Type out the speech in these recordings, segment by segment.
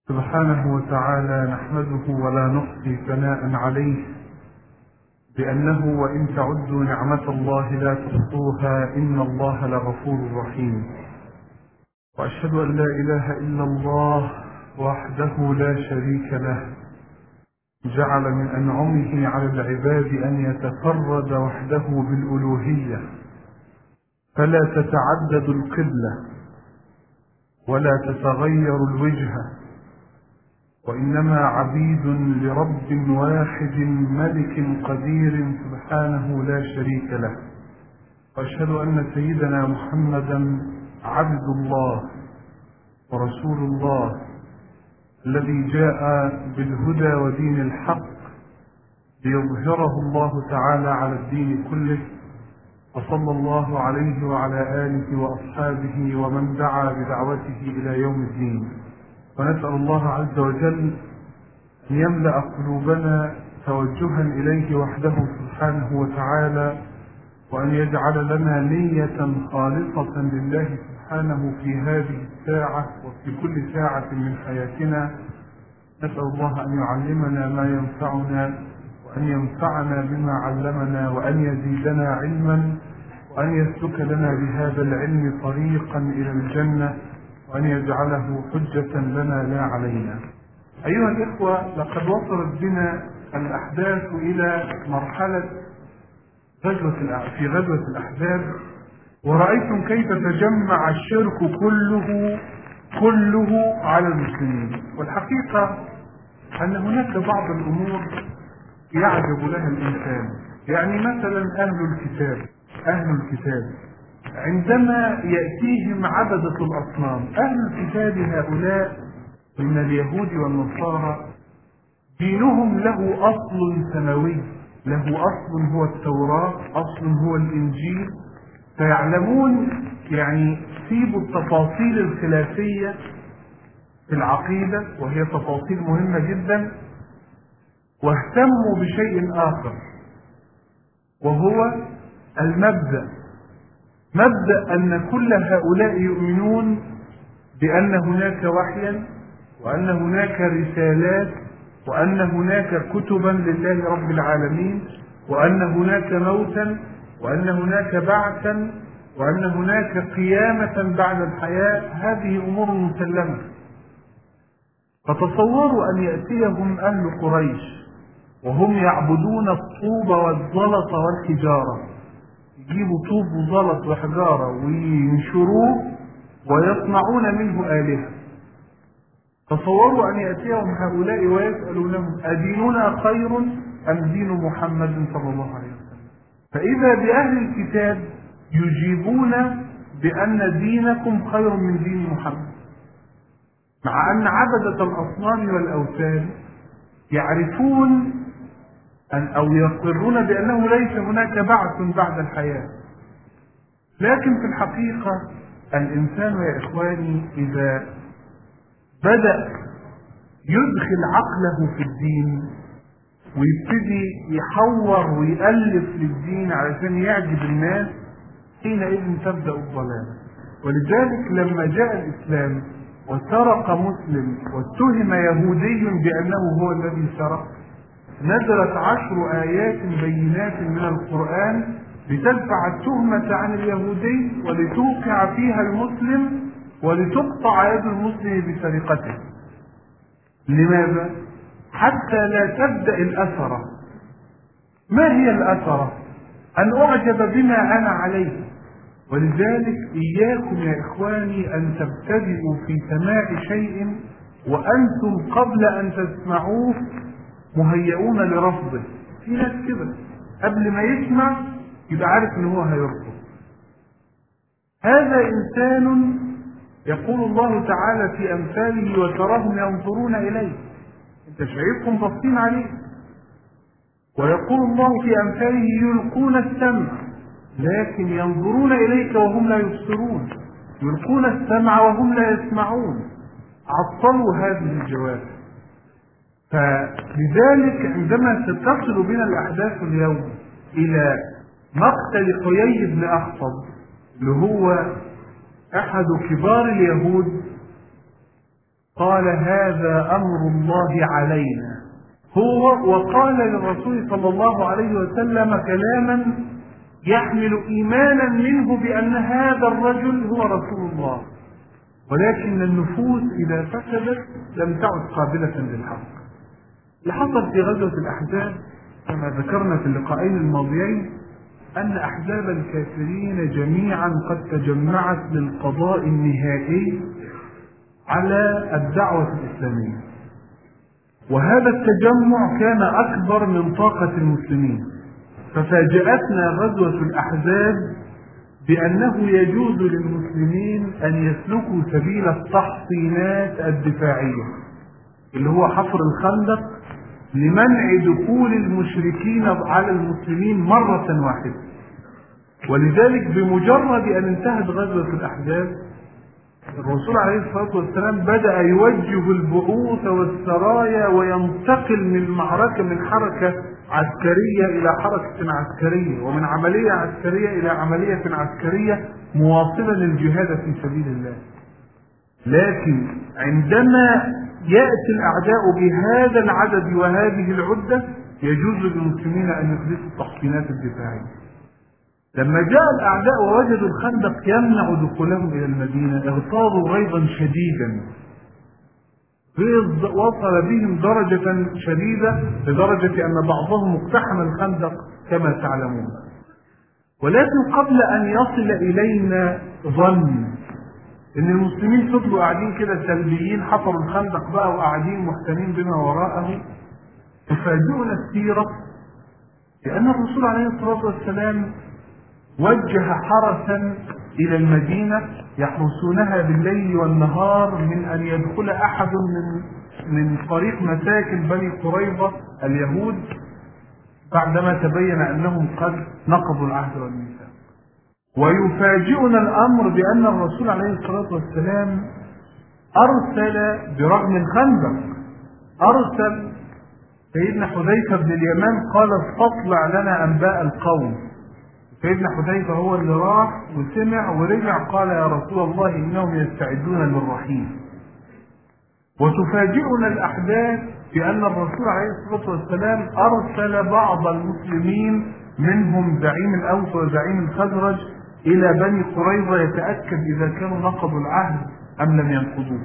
سبحانه وتعالى نحمده ولا نحصي ثناء عليه، بأنه وإن تعدوا نعمة الله لا تحصوها إن الله لغفور رحيم. وأشهد أن لا إله إلا الله وحده لا شريك له، جعل من أنعمه على العباد أن يتفرد وحده بالألوهية، فلا تتعدد القبلة ولا تتغير الوجهة، وإنما عبيد لرب واحد ملك قدير سبحانه لا شريك له. وأشهد أن سيدنا محمدا عبد الله ورسول الله الذي جاء بالهدى ودين الحق ليظهره الله تعالى على الدين كله، وصلى الله عليه وعلى آله وأصحابه ومن دعا بدعوته إلى يوم الدين. ونسأل الله عز وجل أن يملأ قلوبنا توجها إليه وحده سبحانه وتعالى، وأن يجعل لنا نية خالصة لله سبحانه في هذه الساعة وفي كل ساعة من حياتنا. نسأل الله أن يعلمنا ما ينفعنا، وأن ينفعنا بما علمنا، وأن يزيدنا علما، وأن يسلك لنا بهذا العلم طريقا إلى الجنة، وأن يجعله حجة لنا لا علينا. أيها الإخوة، لقد وصلت بنا الأحداث إلى مرحلة في غزوة الأحزاب، ورأيتم كيف تجمع الشرك كله على المسلمين. والحقيقة أن هناك بعض الأمور يعجب لها الإنسان. يعني مثلا أهل الكتاب عندما يأتيهم عبدة الأصنام، أهل الكتاب هؤلاء من اليهود والنصارى دينهم له أصل سماوي، له أصل هو التوراة، أصل هو الإنجيل، فيعلمون يعني سيبوا التفاصيل الخلافية في العقيدة، وهي تفاصيل مهمة جدا، واهتموا بشيء آخر وهو مبدأ أن كل هؤلاء يؤمنون بأن هناك وحيا، وأن هناك رسالات، وأن هناك كتبا لله رب العالمين، وأن هناك موتا، وأن هناك بعثا، وأن هناك قيامة بعد الحياة. هذه أمور مسلمة. فتصوروا أن يأتيهم أهل قريش وهم يعبدون الطوب والزلط والحجارة، يجيبوا طوب وزلط وحجارة وينشروه ويصنعون منه آلهة. تصوروا أن يأتيهم هؤلاء ويسألونهم أديننا خير أم دين محمد صلى الله عليه وسلم؟ فإذا بأهل الكتاب يجيبون بأن دينكم خير من دين محمد، مع أن عبدة الأصنام والأوثان يعرفون أو يقرون بأنه ليس هناك بعث بعد الحياة. لكن في الحقيقة الإنسان يا إخواني إذا بدأ يدخل عقله في الدين ويبتدي يحور ويألف للدين علشان يعجب الناس، حينئذ تبدأ الضلالة. ولذلك لما جاء الإسلام وسرق مسلم واتهم يهودي بأنه هو الذي سرق، نزلت 10 آيات بينات من القرآن لتدفع التهمة عن اليهودي ولتوقع فيها المسلم ولتقطع يد المسلم بسرقته. لماذا؟ حتى لا تبدأ الأثرة. ما هي الأثرة؟ أن أعجب بما أنا عليه. ولذلك إياكم يا إخواني أن تبتدئوا في سماع شيء وأنتم قبل أن تسمعوه مهيئون لرفضه. في ناس كده قبل ما يسمع يبقى عارف ان هو هيرفض. هذا إنسان يقول الله تعالى في أمثاله وتراهم ينظرون إليه، انت شايفهم باصين عليه. ويقول الله في أمثاله يلقون السمع لكن ينظرون إليك وهم لا يبصرون، يلقون السمع وهم لا يسمعون. عطلوا هذه الجوارح. فلذلك عندما ستصل بنا الأحداث اليوم إلى مقتل حيي بن أخطب اللي هو أحد كبار اليهود، قال هذا أمر الله علينا. هو وقال للرسول صلى الله عليه وسلم كلاما يحمل إيمانا منه بأن هذا الرجل هو رسول الله، ولكن النفوس إذا فسدت لم تعد قابلة للحق. اللي حصل في غزوة الأحزاب كما ذكرنا في اللقاءين الماضيين أن أحزاب الكافرين جميعا قد تجمعت للقضاء النهائي على الدعوة الإسلامية، وهذا التجمع كان أكبر من طاقة المسلمين. ففاجأتنا غزوة الأحزاب بأنه يجوز للمسلمين أن يسلكوا سبيل التحصينات الدفاعية اللي هو حفر الخندق لمنع دخول المشركين على المسلمين مرة واحدة. ولذلك بمجرد أن انتهت غزوة الأحزاب الرسول عليه الصلاة والسلام بدأ يوجه البعوث والسرايا وينتقل من معركة من حركة عسكرية إلى حركة عسكرية، ومن عملية عسكرية إلى عملية عسكرية، مواصلا للجهاد في سبيل الله. لكن عندما يأتي الأعداء بهذا العدد وهذه العدة يجوز للمسلمين أن يحدثوا التحصينات الدفاعية. لما جاء الأعداء ووجدوا الخندق يمنع دخولهم إلى المدينة اغتاظوا غيظا شديدا، غيظ وصل بهم درجة شديدة لدرجة أن بعضهم اقتحم الخندق كما تعلمون. ولكن قبل أن يصل إلينا ظن إن المسلمين فضلوا قاعدين كده سلبيين، حفروا الخندق بقى وقاعدين محتمين بما وراءه، تفاجئنا السيرة لأن الرسول عليه الصلاة والسلام وجه حرسا إلى المدينة يحرسونها بالليل والنهار من أن يدخل أحد من طريق مساكن بني قريظة اليهود بعدما تبين أنهم قد نقضوا العهد والميثاق. ويفاجئنا الأمر بأن الرسول عليه الصلاة والسلام أرسل برغم الخندق أرسل سيدنا حذيفة بن اليمان قال استطلع لنا أنباء القوم. سيدنا حذيفة هو اللي راح وسمع ورجع قال يا رسول الله إنهم يستعدون للرحيل. وتفاجئنا الأحداث بأن الرسول عليه الصلاة والسلام أرسل بعض المسلمين منهم زعيم الأوس وزعيم الخزرج إلى بني قريظة يتأكد إذا كانوا نقضوا العهد أم لم ينقضوه.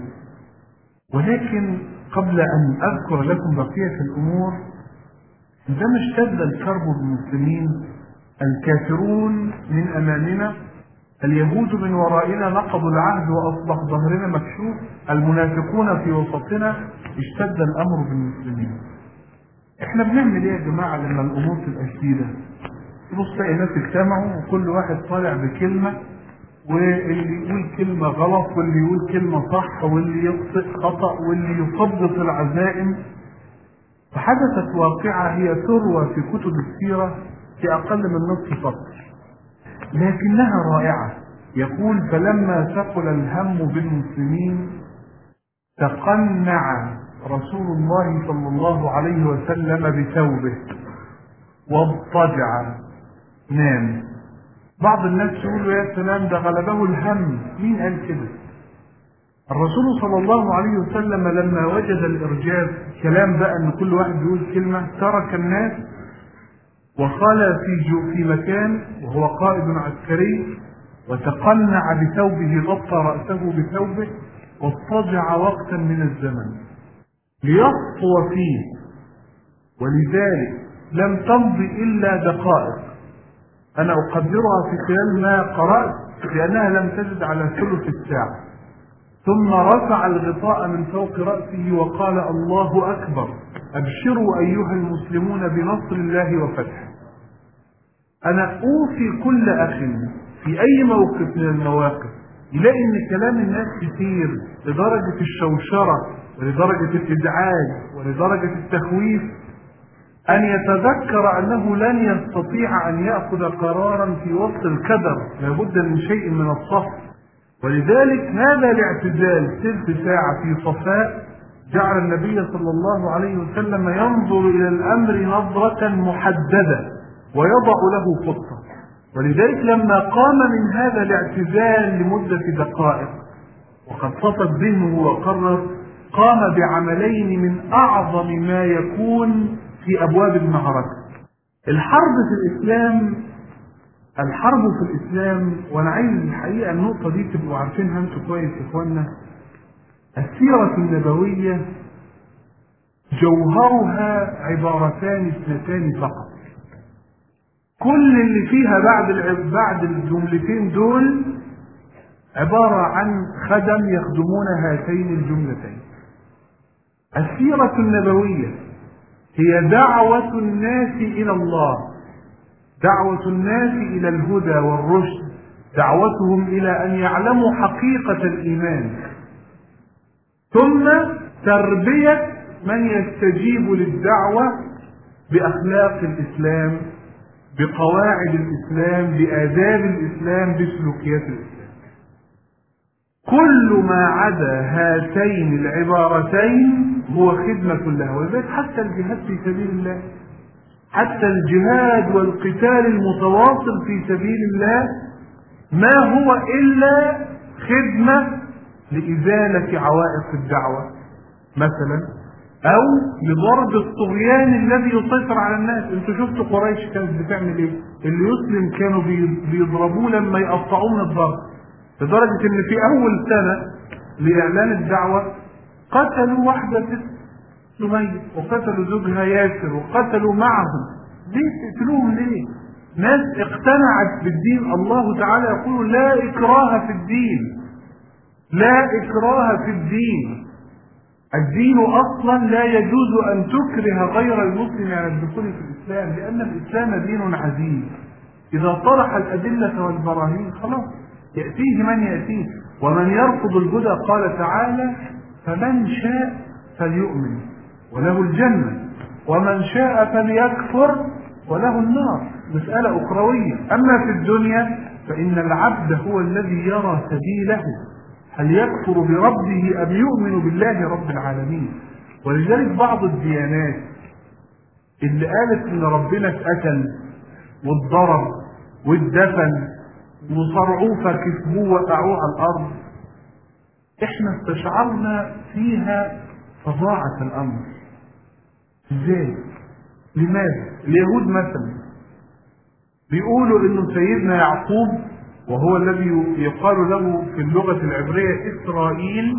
ولكن قبل أن أذكر لكم بقية الأمور، عندما اشتد الكرب بالمسلمين الكافرون من أمامنا، اليهود من ورائنا نقضوا العهد وأصبح ظهرنا مكشوف، المنافقون في وسطنا، اشتد الأمر بالمسلمين. احنا بنعمل ايه يا جماعة لما الأمور تبقى شديدة؟ تبص تلاقي الناس اجتمعوا وكل واحد طالع بكلمة، واللي يقول كلمة غلط واللي يقول كلمة صح واللي يخطئ خطأ واللي يثبط العزائم. فحدثت واقعة هي تروى في كتب السيرة في أقل من نصف سطر لكنها رائعة. يقول فلما ثقل الهم بالمسلمين تقنع رسول الله صلى الله عليه وسلم بثوبه واضطجع نام. بعض الناس يقولوا يا سلام ده غلبه الهم. مين قال كده؟ الرسول صلى الله عليه وسلم لما وجد الإرجاف كلام بقى أن كل واحد يقول كلمة ترك الناس وخلى في مكان وهو قائد عسكري وتقنع بثوبه، غطى رأسه بثوبه واضطجع وقتا من الزمن ليخطو فيه. ولذلك لم تمضي إلا دقائق أنا أقدرها في خلال ما قرأت لأنها لم تزد على ثلث الساعة، ثم رفع الغطاء من فوق رأسه وقال الله أكبر أبشروا أيها المسلمون بنصر الله وفتحه. أنا أوصي كل أخ في أي موقف من المواقف يلاقي أن كلام الناس كثير لدرجة الشوشرة ولدرجة الإزعاج ولدرجة التخويف أن يتذكر أنه لن يستطيع أن يأخذ قرارا في وسط الكدر، لابد من شيء من الصف. ولذلك هذا الاعتزال ثلث ساعة في صفاء جعل النبي صلى الله عليه وسلم ينظر إلى الأمر نظرة محددة ويضع له خطة. ولذلك لما قام من هذا الاعتزال لمدة دقائق وقد صفت ذهنه وقرر قام بعملين من أعظم ما يكون في أبواب المعركة. الحرب في الإسلام، وأنا عايز الحقيقة النقطة دي تبقوا عارفينها أنتوا كويس يا إخوانا. السيرة النبوية جوهرها عبارتان اثنتان فقط، كل اللي فيها بعد الجملتين دول عبارة عن خدم يخدمون هاتين الجملتين. السيرة النبوية هي دعوة الناس إلى الله، دعوة الناس إلى الهدى والرشد، دعوتهم إلى أن يعلموا حقيقة الإيمان، ثم تربية من يستجيب للدعوة بأخلاق الإسلام، بقواعد الإسلام، بآداب الإسلام، بسلوكيات الإسلام. كل ما عدا هاتين العبارتين هو خدمة له. ولذلك حتى الجهاد في سبيل الله، حتى الجهاد والقتال المتواصل في سبيل الله ما هو إلا خدمة لإزالة عوائق الدعوة مثلا، أو لضرب الطغيان الذي يسيطر على الناس. انتوا شفتوا قريش كانت بتعمل ايه؟ اللي يسلم كانوا بيضربوه لما يقطعوه من الضرب، لدرجة ان في اول سنة لإعلان الدعوة قتلوا واحدة ست سمية، وقتلوا زوجها ياسر، وقتلوا معهم. ليه تقتلوهم ليه؟ ناس اقتنعت بالدين. الله تعالى يقول لا إكراه في الدين، لا إكراه في الدين. الدين أصلا لا يجوز أن تكره غير المسلم على الدخول في الإسلام، لأن الإسلام دين عزيز. إذا طرح الأدلة والبراهين خلاص يأتيه من يأتيه. ومن يرفض الهدى قال تعالى فمن شاء فليؤمن وله الجنة، ومن شاء فليكفر وله النار. مسألة أخروية. أما في الدنيا فإن العبد هو الذي يرى سبيله، هل يكفر بربه أم يؤمن بالله رب العالمين. ولذلك بعض الديانات اللي قالت إن ربنا اتقتل واتضرب واتدفن وصرعوه فكسبوه وقعوه على الأرض، احنا استشعرنا فيها فظاعة الأمر. ازاي؟ لماذا؟ اليهود مثلا بيقولوا إنه سيدنا يعقوب، وهو الذي يقال له في اللغة العبرية إسرائيل،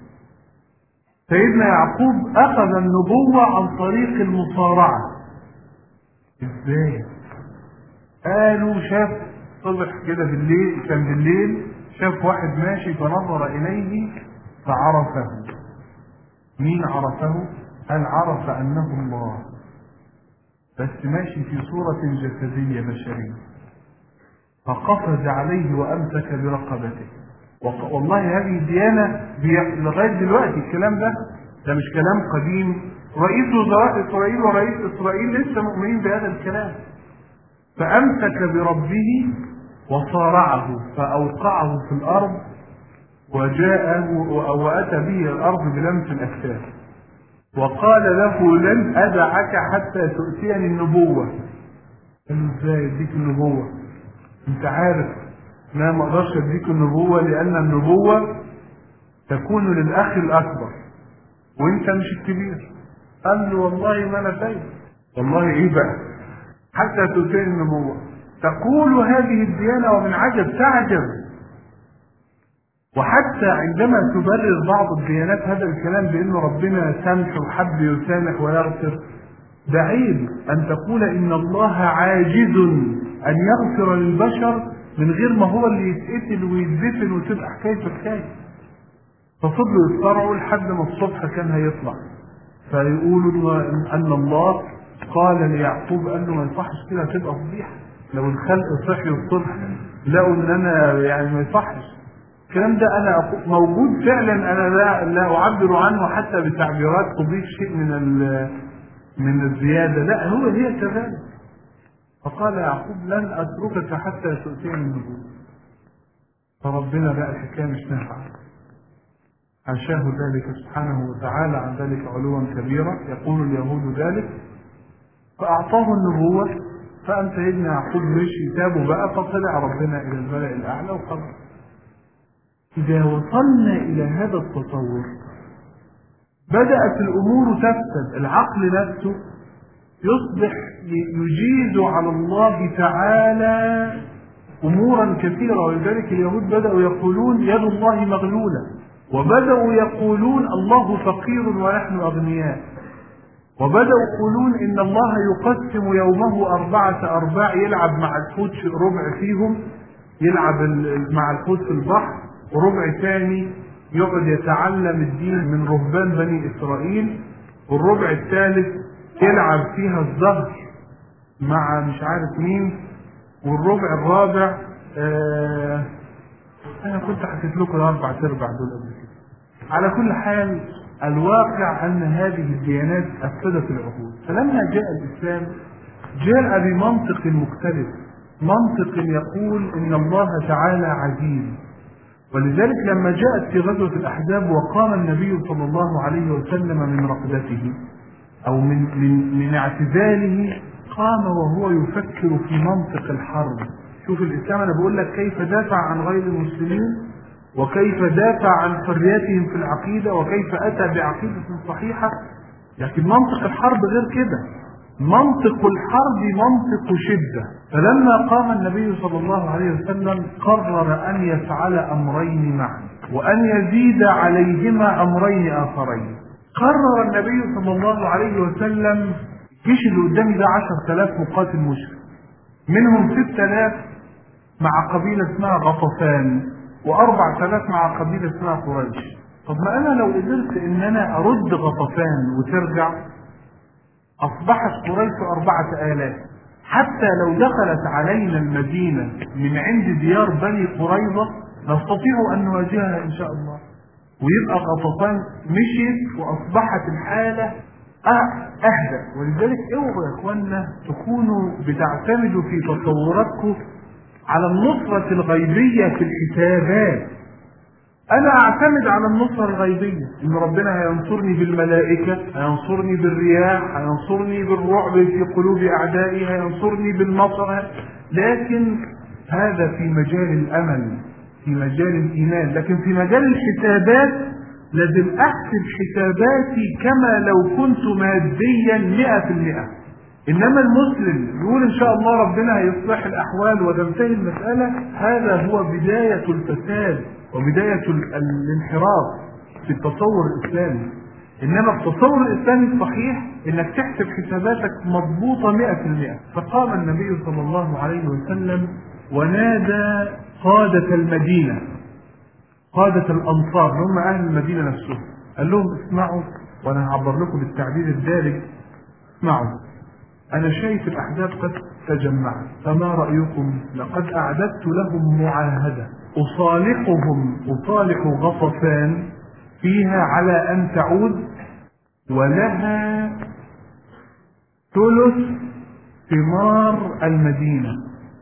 سيدنا يعقوب أخذ النبوة عن طريق المصارعة. إزاي؟ قالوا شاف صبح كده بالليل، كان بالليل شاف واحد ماشي فنظر إليه فعرفه. مين عرفه؟ قال عرف أنه الله، بس ماشي في صورة جسدية بشرية، فقفز عليه وأمسك برقبته. والله هذه الديانة لغاية دلوقتي الكلام ده مش كلام قديم. رئيس وزراء إسرائيل ورئيس إسرائيل لسه مؤمنين بهذا الكلام. فأمسك بربه وصارعه فأوقعه في الأرض، وجاءه وأتى به الأرض بلمس الأكتاف، وقال له لن أدعك حتى تؤتيني النبوة. قال له ازاي اديك النبوة؟ انت عارف لا، ما اقدرش اديك النبوة لأن النبوة تكون للأخ الأكبر وانت مش الكبير. قال له والله ما انا فاهم. والله ايه بقى حتى تؤتيني النبوة؟ تقول هذه الديانة ومن عجب تعجب. وحتى عندما تبرر بعض الديانات هذا الكلام بأن ربنا سامح وحب يسامح ويغفر، ده عيب أن تقول إن الله عاجز أن يغفر للبشر من غير ما هو اللي يتقتل ويتدفن وتبقى حكاية. ففضلوا يتصارعوا لحد ما الصبح كان هيطلع، فيقولوا أن الله قال ليعقوب قال له ما يصحش كده، تبقى فضيحة. لو الخلق صحي الصبح لقوا ان انا يعني ما يصحش الكلام ده. انا موجود فعلا، انا لا اعبر عنه حتى بتعبيرات تضيف شيء من الزياده، لا هي كذلك. فقال يعقوب لن اتركك حتى تؤتيني النبوة. فربنا بقى الحكايه مش نافعه، حاشاه ذلك سبحانه وتعالى عن ذلك علوا كبيرا. يقول اليهود ذلك فاعطاه النبوه، فقام سيدنا يعقوب مشي تابه بقى، فطلع ربنا الى الملأ الاعلى وخلاص. إذا وصلنا إلى هذا التصور بدأت الأمور تفسد، العقل نفسه يصبح يجيز على الله تعالى أمورا كثيرة. ولذلك اليهود بدأوا يقولون يد الله مغلولة، وبدأوا يقولون الله فقير ونحن أغنياء، وبدأوا يقولون إن الله يقسم يومه 4 أرباع، يلعب مع الحوت ربع فيهم، يلعب مع الحوت في البحر، وربع ثاني يقعد يتعلم الدين من رهبان بني إسرائيل، والربع الثالث يلعب فيها الزهر مع مش عارف مين، والربع الرابع أنا كنت حكيت لكم ال4 أرباع دول قبل كده. على كل حال الواقع أن هذه الديانات أفسدت العقول. فلما جاء الإسلام جاء بمنطق مختلف، منطق يقول إن الله تعالى عزيز. ولذلك لما جاءت في غزوة الأحزاب وقام النبي صلى الله عليه وسلم من رقدته أو من اعتزاله، قام وهو يفكر في منطق الحرب. شوف الإسلام، أنا بقول لك كيف دافع عن غير المسلمين، وكيف دافع عن حرياتهم في العقيدة، وكيف أتى بعقيدة صحيحة. لكن منطق الحرب غير كده، منطق الحرب منطق شدة. فلما قام النبي صلى الله عليه وسلم قرر أن يفعل أمرين معا، وأن يزيد عليهما أمرين آخرين. قرر النبي صلى الله عليه وسلم الجيش اللي قدامي ده 10,000 مقاتل مشرك، منهم 6,000 مع قبيلة اسمها غطفان، و4,000 مع قبيلة اسمها قريش. طب ما أنا لو قدرت إن أنا أرد غطفان وترجع، أصبحت قريش 4,000. حتى لو دخلت علينا المدينة من عند ديار بني قريظة نستطيع أن نواجهها إن شاء الله، ويبقى غطفان مشيت وأصبحت الحالة أهدى. ولذلك اوعوا يا إخوانا تكونوا بتعتمدوا في تصوراتكم على النصرة الغيبية في الحسابات. أنا أعتمد على النصرة الغيبية، إن ربنا هينصرني بالملائكة، هينصرني بالرياح، هينصرني بالرعب في قلوب أعدائي، هينصرني بالمطر. لكن هذا في مجال الأمل، في مجال الإيمان. لكن في مجال الحسابات لازم أحسب حساباتي كما لو كنت ماديا 100%. إنما المسلم يقول إن شاء الله ربنا هيصلح الأحوال وتنتهي المسألة، هذا هو بداية الفساد وبداية الانحراف في التصور الإسلامي. إنما التصور الإسلامي الصحيح إنك تحسب حساباتك مضبوطة 100%. فقام النبي صلى الله عليه وسلم ونادى قادة المدينة، قادة الأنصار هم أهل المدينة نفسهم، قال لهم اسمعوا، وأنا هعبر لكم بالتعبير الدارج، اسمعوا، أنا شايف الأحزاب قد تجمعت، فما رأيكم؟ لقد أعددت لهم معاهدة أصالح غطفان فيها على أن تعود، ولها ثلث ثمار المدينة،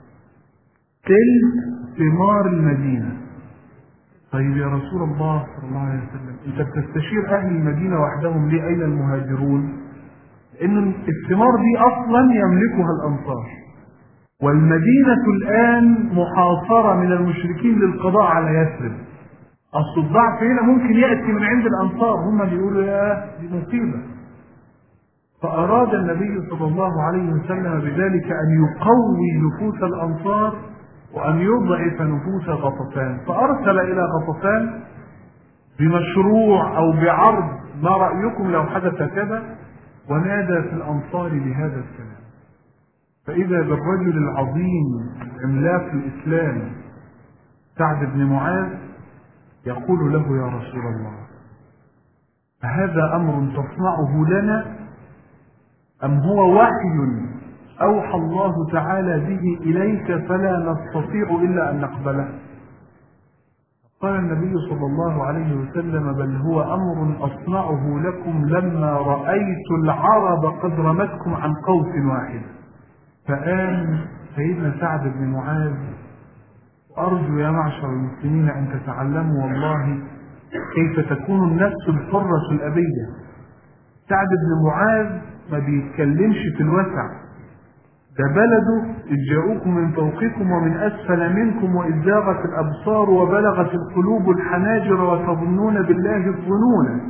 ثلث ثمار المدينة. طيب يا رسول الله صلى الله عليه وسلم، أنت بتستشير أهل المدينة وحدهم ليه؟ أين المهاجرون؟ إن الثمار دي أصلا يملكها الأنصار، والمدينة الآن محاصرة من المشركين للقضاء على يثرب. أصل الضعف هنا ممكن يأتي من عند الأنصار، هم اللي يقولوا يا دي مصيبة. فأراد النبي صلى الله عليه وسلم بذلك أن يقوي نفوس الأنصار وأن يضعف نفوس غطفان، فأرسل إلى غطفان بمشروع أو بعرض ما رأيكم لو حدث كذا، ونادى في الأنصار بهذا الكلام. فإذا بالرجل العظيم عملاق الإسلام سعد بن معاذ يقول له يا رسول الله، أهذا أمر تصنعه لنا أم هو وحي أوحى الله تعالى به إليك فلا نستطيع إلا أن نقبله؟ قال النبي صلى الله عليه وسلم بل هو أمر أصنعه لكم لما رأيت العرب قد رمتكم عن قوس واحد. فآمن سيدنا سعد بن معاذ، وأرجو يا معشر المسلمين أن تتعلموا والله كيف تكون النفس الحرة الأبية. سعد بن معاذ ما بيتكلمش في الوسع، ده بلده إذ جاءوكم من فوقكم ومن أسفل منكم وإذ زاغت الأبصار وبلغت القلوب الحناجر وتظنون بالله الظنون.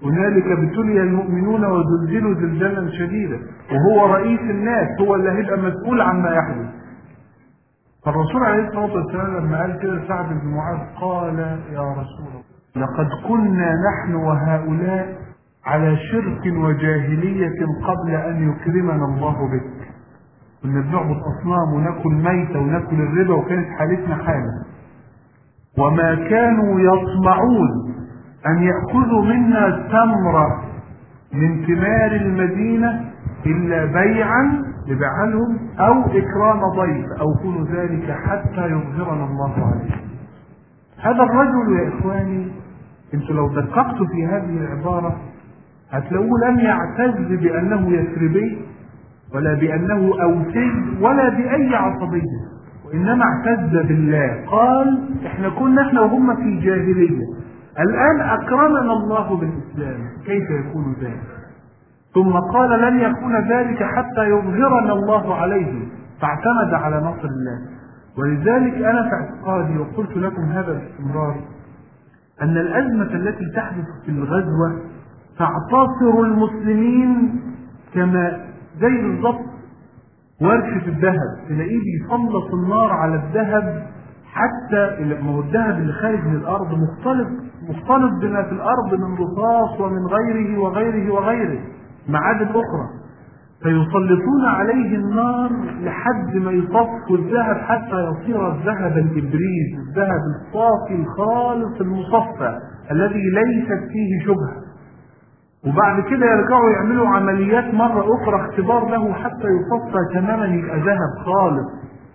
هنالك ابتلي المؤمنون وزلزلوا زلزالا شديدا، وهو رئيس الناس، هو اللي هيبقى مسؤول عما يحدث. فالرسول عليه الصلاة والسلام لما قال كده سعد بن معاذ قال: يا رسول الله، لقد كنا نحن وهؤلاء على شرك وجاهلية قبل أن يكرمنا الله بك. كنا بنعبد أصنام وناكل ميتة وناكل الربا، وكانت حالتنا حالة. وما كانوا يطمعون أن يأخذوا منا تمرة من ثمار المدينة إلا بيعا لبيعها لهم أو إكرام ضيف أو كل ذلك حتى يظهرنا الله عليه. هذا الرجل يا إخواني، انتوا لو دققتوا في هذه العبارة هتلاقوه لم يعتز بأنه يثربي ولا بأنه أوسي ولا بأي عصبية، وإنما اعتز بالله. قال: احنا كنا احنا وهم في جاهلية، الآن أكرمنا الله بالإسلام، كيف يكون ذلك؟ ثم قال: لن يكون ذلك حتى يظهرنا الله عليه، فاعتمد على نصر الله. ولذلك أنا في اعتقادي، وقلت لكم هذا باستمرار، أن الأزمة التي تحدث في الغزوة تعتصر المسلمين كما زي بالضبط ورشة الذهب، تلاقيه بيسلط النار على الذهب، حتى ما هو الذهب اللي خارج من الأرض مختلط بما في الأرض من رصاص ومن غيره وغيره وغيره معادن أخرى، فيسلطون عليه النار لحد ما يصفوا الذهب حتى يصير الذهب الإبريز، الذهب الصافي الخالص المصفى الذي ليست فيه شبهة. وبعد كده يرجعوا يعملوا عمليات مرة أخرى اختبار له حتى يصفى تماما يبقى ذهب خالص.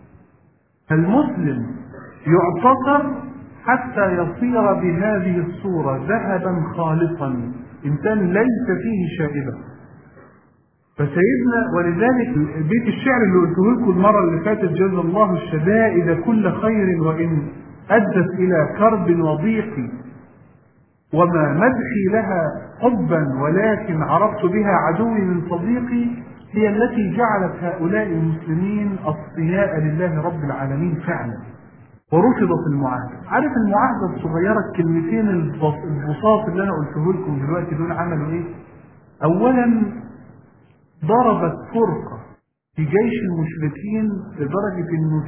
فالمسلم يعتصر حتى يصير بهذه الصورة ذهبا خالصا، إنسان ليس فيه شائبة. فسيدنا، ولذلك بيت الشعر اللي قلته لكم المرة اللي فاتت: جزا الله الشدائد كل خير وإن أدت إلى كرب وضيق، وما مدحي لها حبا ولكن عرفت بها عدوي من صديقي، هي التي جعلت هؤلاء المسلمين أصفياء لله رب العالمين فعلا. ورفضت المعاهدة. عارف المعاهدة الصغيرة، الكلمتين البساط اللي أنا قلته لكم دلوقتي دول عملوا إيه؟ أولا ضربت فرقة في جيش المشركين لدرجة إنه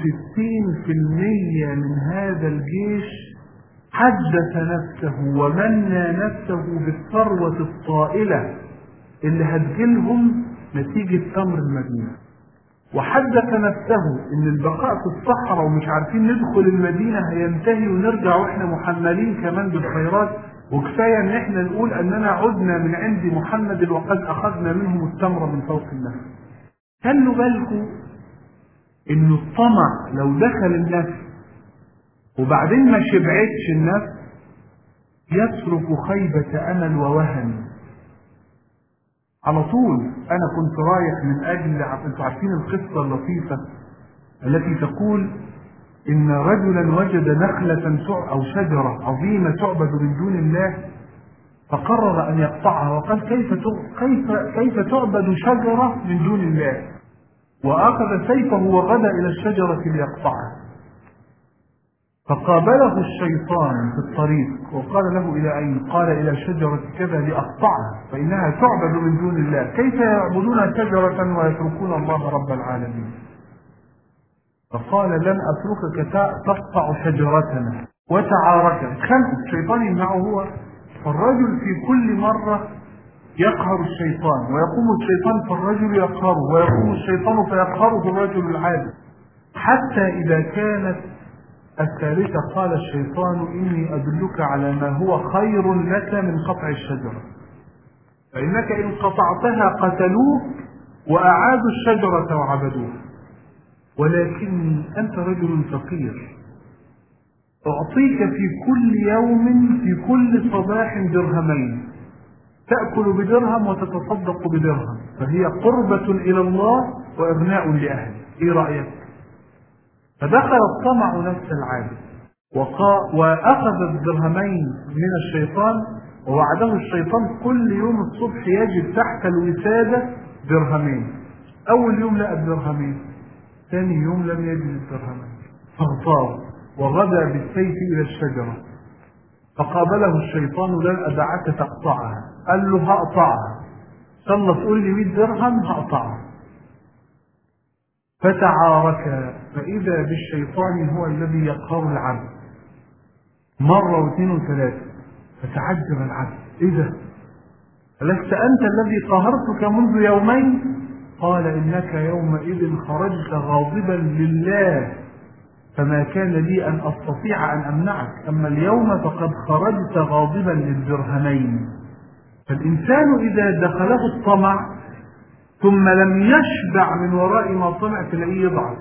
60% من هذا الجيش حدث نفسه ومنى نفسه بالثروة الطائلة اللي هتجيلهم نتيجة تمر المدينة، وحدث نفسه ان البقاء في الصحراء ومش عارفين ندخل المدينة هينتهي ونرجع واحنا محملين كمان بالخيرات، وكفاية ان احنا نقول اننا عدنا من عند محمد وقد اخذنا منهم التمر من فوق النفس. خلوا بالكم ان الطمع لو دخل النفس وبعدين ما شبعتش النفس يترك خيبة امل ووهن على طول. انا كنت رايح من اجل، انتوا عارفين القصة اللطيفة التي تقول ان رجلا وجد نخلة او شجرة عظيمة تعبد من دون الله، فقرر ان يقطعها، وقال كيف تعبد شجرة من دون الله، واخذ سيفه وغدا الى الشجرة ليقطعها. فقابله الشيطان في الطريق وقال له: إلى أين؟ قال: إلى شجرة كذا لأقطعها فإنها تعبد من دون الله. كيف يعبدون شجرة ويتركون الله رب العالمين؟ فقال: لن أتركك تقطع شجرتنا. وتعارك، اتخانقوا، الشيطان يمنعه هو. فالرجل في كل مرة يقهر الشيطان، ويقوم الشيطان فالرجل يقهره، ويقوم الشيطان فيقهره الرجل العادي، حتى إذا كانت الثالثة قال الشيطان: إني أدلك على ما هو خير لك من قطع الشجرة، فإنك إن قطعتها قتلوه وأعادوا الشجرة وعبدوه، ولكني أنت رجل فقير، أعطيك في كل يوم في كل صباح درهمين، تأكل بدرهم وتتصدق بدرهم، فهي قربة إلى الله وإغناء لأهله. إيه رأيك؟ فدخل الطمع نفس العادة وأخذ الدرهمين من الشيطان، ووعده الشيطان كل يوم الصبح يجد تحت الوسادة درهمين. أول يوم لقى الدرهمين، ثاني يوم لم يجد الدرهمين، فاغتاظ وغدا بالسيف إلى الشجرة، فقابله الشيطان: لن أدعك تقطعها. قال له: هقطعها، إن شاء الله تقول لي 100 درهم هقطعها. فتعاركا، فإذا بالشيطان هو الذي يقهر العبد مرة واثنين وثلاثة. فتعجب العبد: إيه ده؟ ألست أنت الذي قهرتك منذ يومين؟ قال: إنك يومئذ خرجت غاضبا لله، فما كان لي أن أستطيع أن أمنعك، أما اليوم فقد خرجت غاضبا للدرهمين. فالإنسان إذا دخله الطمع ثم لم يشبع من وراء ما طمع تلاقيه يضعف.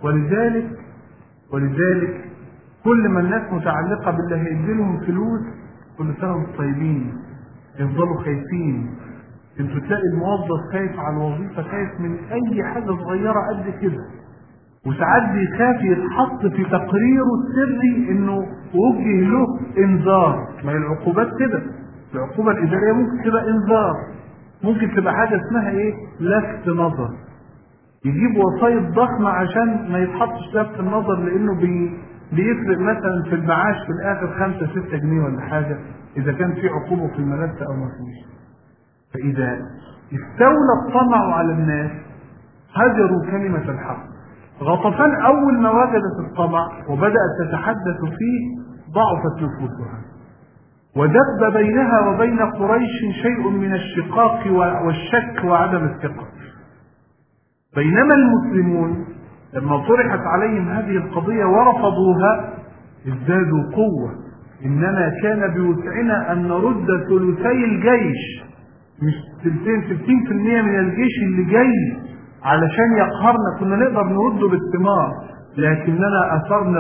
ولذلك كل ما الناس متعلقة بالله يديلهم فلوس، كل سنة وانتم طيبين، يفضلوا خايفين. انتوا تلاقي الموظف خايف على الوظيفة، خايف من أي حاجة صغيرة قد كده، وساعات بيخاف يتحط في تقريره السري انه وجه له انذار. ما هي العقوبات كده، العقوبة الإدارية ممكن تبقى انذار، ممكن تبقى حاجة اسمها ايه؟ لفت نظر. يجيب وصاية ضخمة عشان ما يتحطش لفت النظر، لانه بيفرق مثلا في المعاش في الاخر 5-6 جنيه ولا حاجة، اذا كان في عقوبة في الملف او ما فيش. فاذا استولى الطمع على الناس هجروا كلمة الحق. غطفان اول ما وجدت الطمع وبدأت تتحدث فيه ضعفت نفوسها، ودب بينها وبين قريش شيء من الشقاق والشك وعدم الثقة. بينما المسلمون لما طرحت عليهم هذه القضية ورفضوها ازدادوا قوة. إننا كان بوسعنا أن نرد ثلثي الجيش، مش 60% من الجيش اللي جاي علشان يقهرنا، كنا نقدر نرده بالثمار، لكننا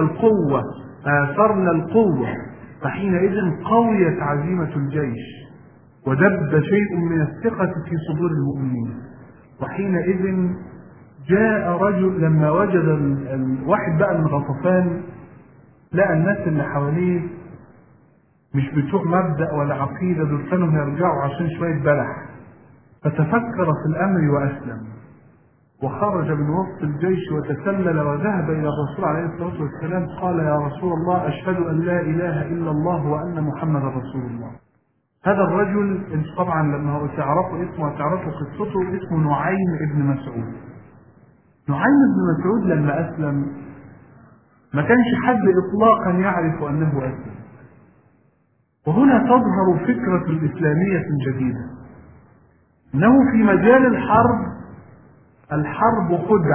آثرنا القوة. فحينئذ قويت عزيمة الجيش ودب شيء من الثقة في صدور المؤمنين. وحينئذ جاء رجل لما وجد الواحد بقى من غطفان، لقى الناس اللي حواليه مش بتوع مبدأ ولا عقيدة، دول كانوا يرجعوا عشان شوية بلح. فتفكر في الأمر وأسلم، وخرج من وسط الجيش وتسلل وذهب إلى الرسول عليه الصلاة والسلام. قال: يا رسول الله، أشهد أن لا إله إلا الله وأن محمد رسول الله. هذا الرجل طبعا لما تعرفوا اسمه وتعرفوا قصته، اسمه نعيم ابن مسعود. نعيم ابن مسعود لما أسلم ما كانش حد إطلاقا يعرف أنه أسلم. وهنا تظهر فكرة الإسلامية جديدة، أنه في مجال الحرب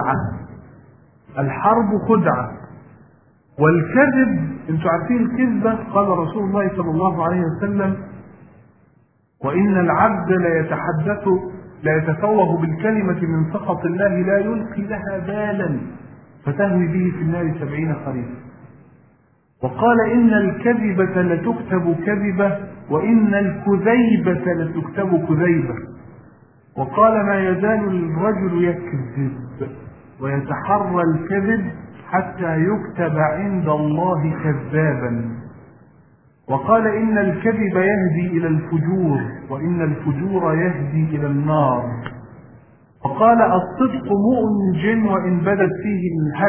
خدعة، والكذب، انتوا عارفين الكذبة، قال رسول الله صلى الله عليه وسلم: وإن العبد لا يتفوه بالكلمة من سخط الله لا يلقي لها بالا فتهوي به في النار 70 خريفا. وقال: إن الكذبة لتكتب كذبة، وإن الكذيبة لتكتب كذيبة. وقال: ما يزال الرجل يكذب ويتحرى الكذب حتى يكتب عند الله كذابا. وقال: إن الكذب يهدي إلى الفجور، وإن الفجور يهدي إلى النار. وقال: الصدق منج وإن بدت فيه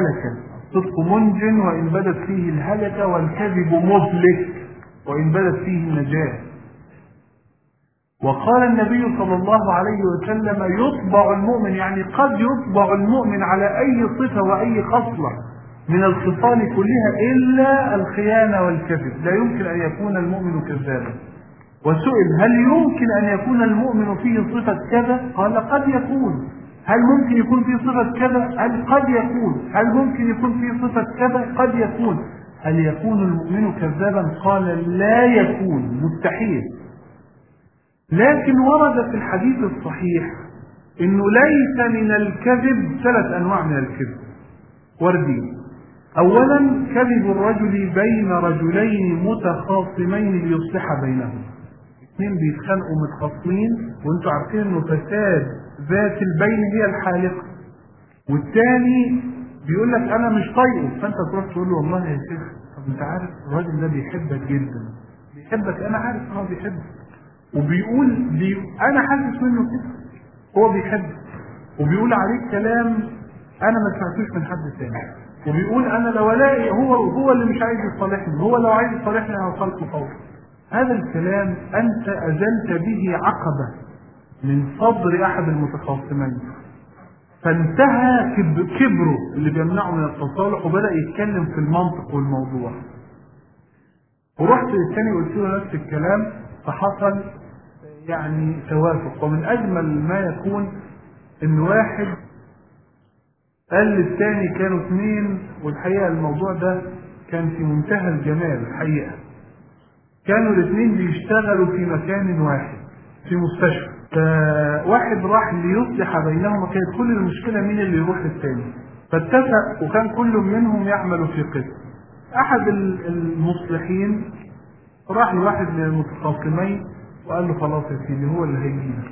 الهلكة، والكذب مهلك وإن بدت فيه النجاة. وقال النبي صلى الله عليه وسلم: يطبع المؤمن، يعني قد يطبع المؤمن على أي صفة وأي خصلة من الخصال كلها إلا الخيانة والكذب. لا يمكن أن يكون المؤمن كذابا. وسئل: هل يمكن أن يكون المؤمن فيه صفة كذا؟ قال: قد يكون. هل ممكن يكون فيه صفة كذا؟ قال: قد يكون. هل ممكن يكون فيه صفة كذا؟ قد يكون. هل يكون المؤمن كذابا؟ قال: لا يكون، مستحيل. لكن ورد في الحديث الصحيح انه ليس من الكذب 3 أنواع من الكذب وردين. اولا: كذب الرجل بين رجلين متخاصمين ليصلح بينهم، 2 بيتخانقوا متخاصمين وانتوا عارفين انه فساد ذات البين هي الحالقة، والثاني بيقول لك انا مش طايقه، فانت تروح تقول له: والله يا شيخ، طب انت عارف الراجل ده بيحبك جدا، بيحبك، انا عارف ان هو بيحبك، وبيقول انا حاسس منه كده، هو بيحبك، وبيقول عليك كلام انا ما سمعتوش من حد ثاني، وبيقول انا لو الاقي هو اللي مش عايز يصالحني، هو لو عايز يصالحني هوصلكوا فوق. هذا الكلام أنت أزلت به عقبة من صدر أحد المتخاصمين، فانتهى كبره اللي بيمنعه من التصالح وبدأ يتكلم في المنطق والموضوع. ورحت للثاني قلت له نفس الكلام، فحصل يعني توافق. ومن أجمل ما يكون إن واحد قال للثاني كانوا اثنين، والحقيقة الموضوع ده كان في منتهى الجمال الحقيقة. كانوا الاثنين بيشتغلوا في مكان واحد في مستشفى، فواحد راح ليصلح بينهما، كانت كل المشكلة مين اللي يروح للثاني، فاتفق وكان كل منهم يعمل في قسم. أحد المصلحين راح لواحد من المتخاصمين وقال له خلاص يا سيدي هو اللي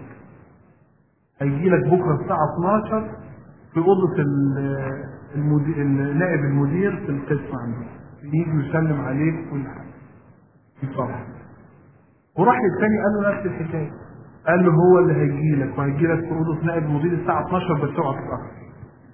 هيجيلك بكرة الساعة 12 في أوضة نائب المدير في القسم عنده، يجي يسلم عليك كل حاجة يصلح. وراح للثاني قال له نفس الحكاية، قال له هو اللي هيجيلك في أوضة نائب المدير الساعة 12 بس اوعى تتأخر.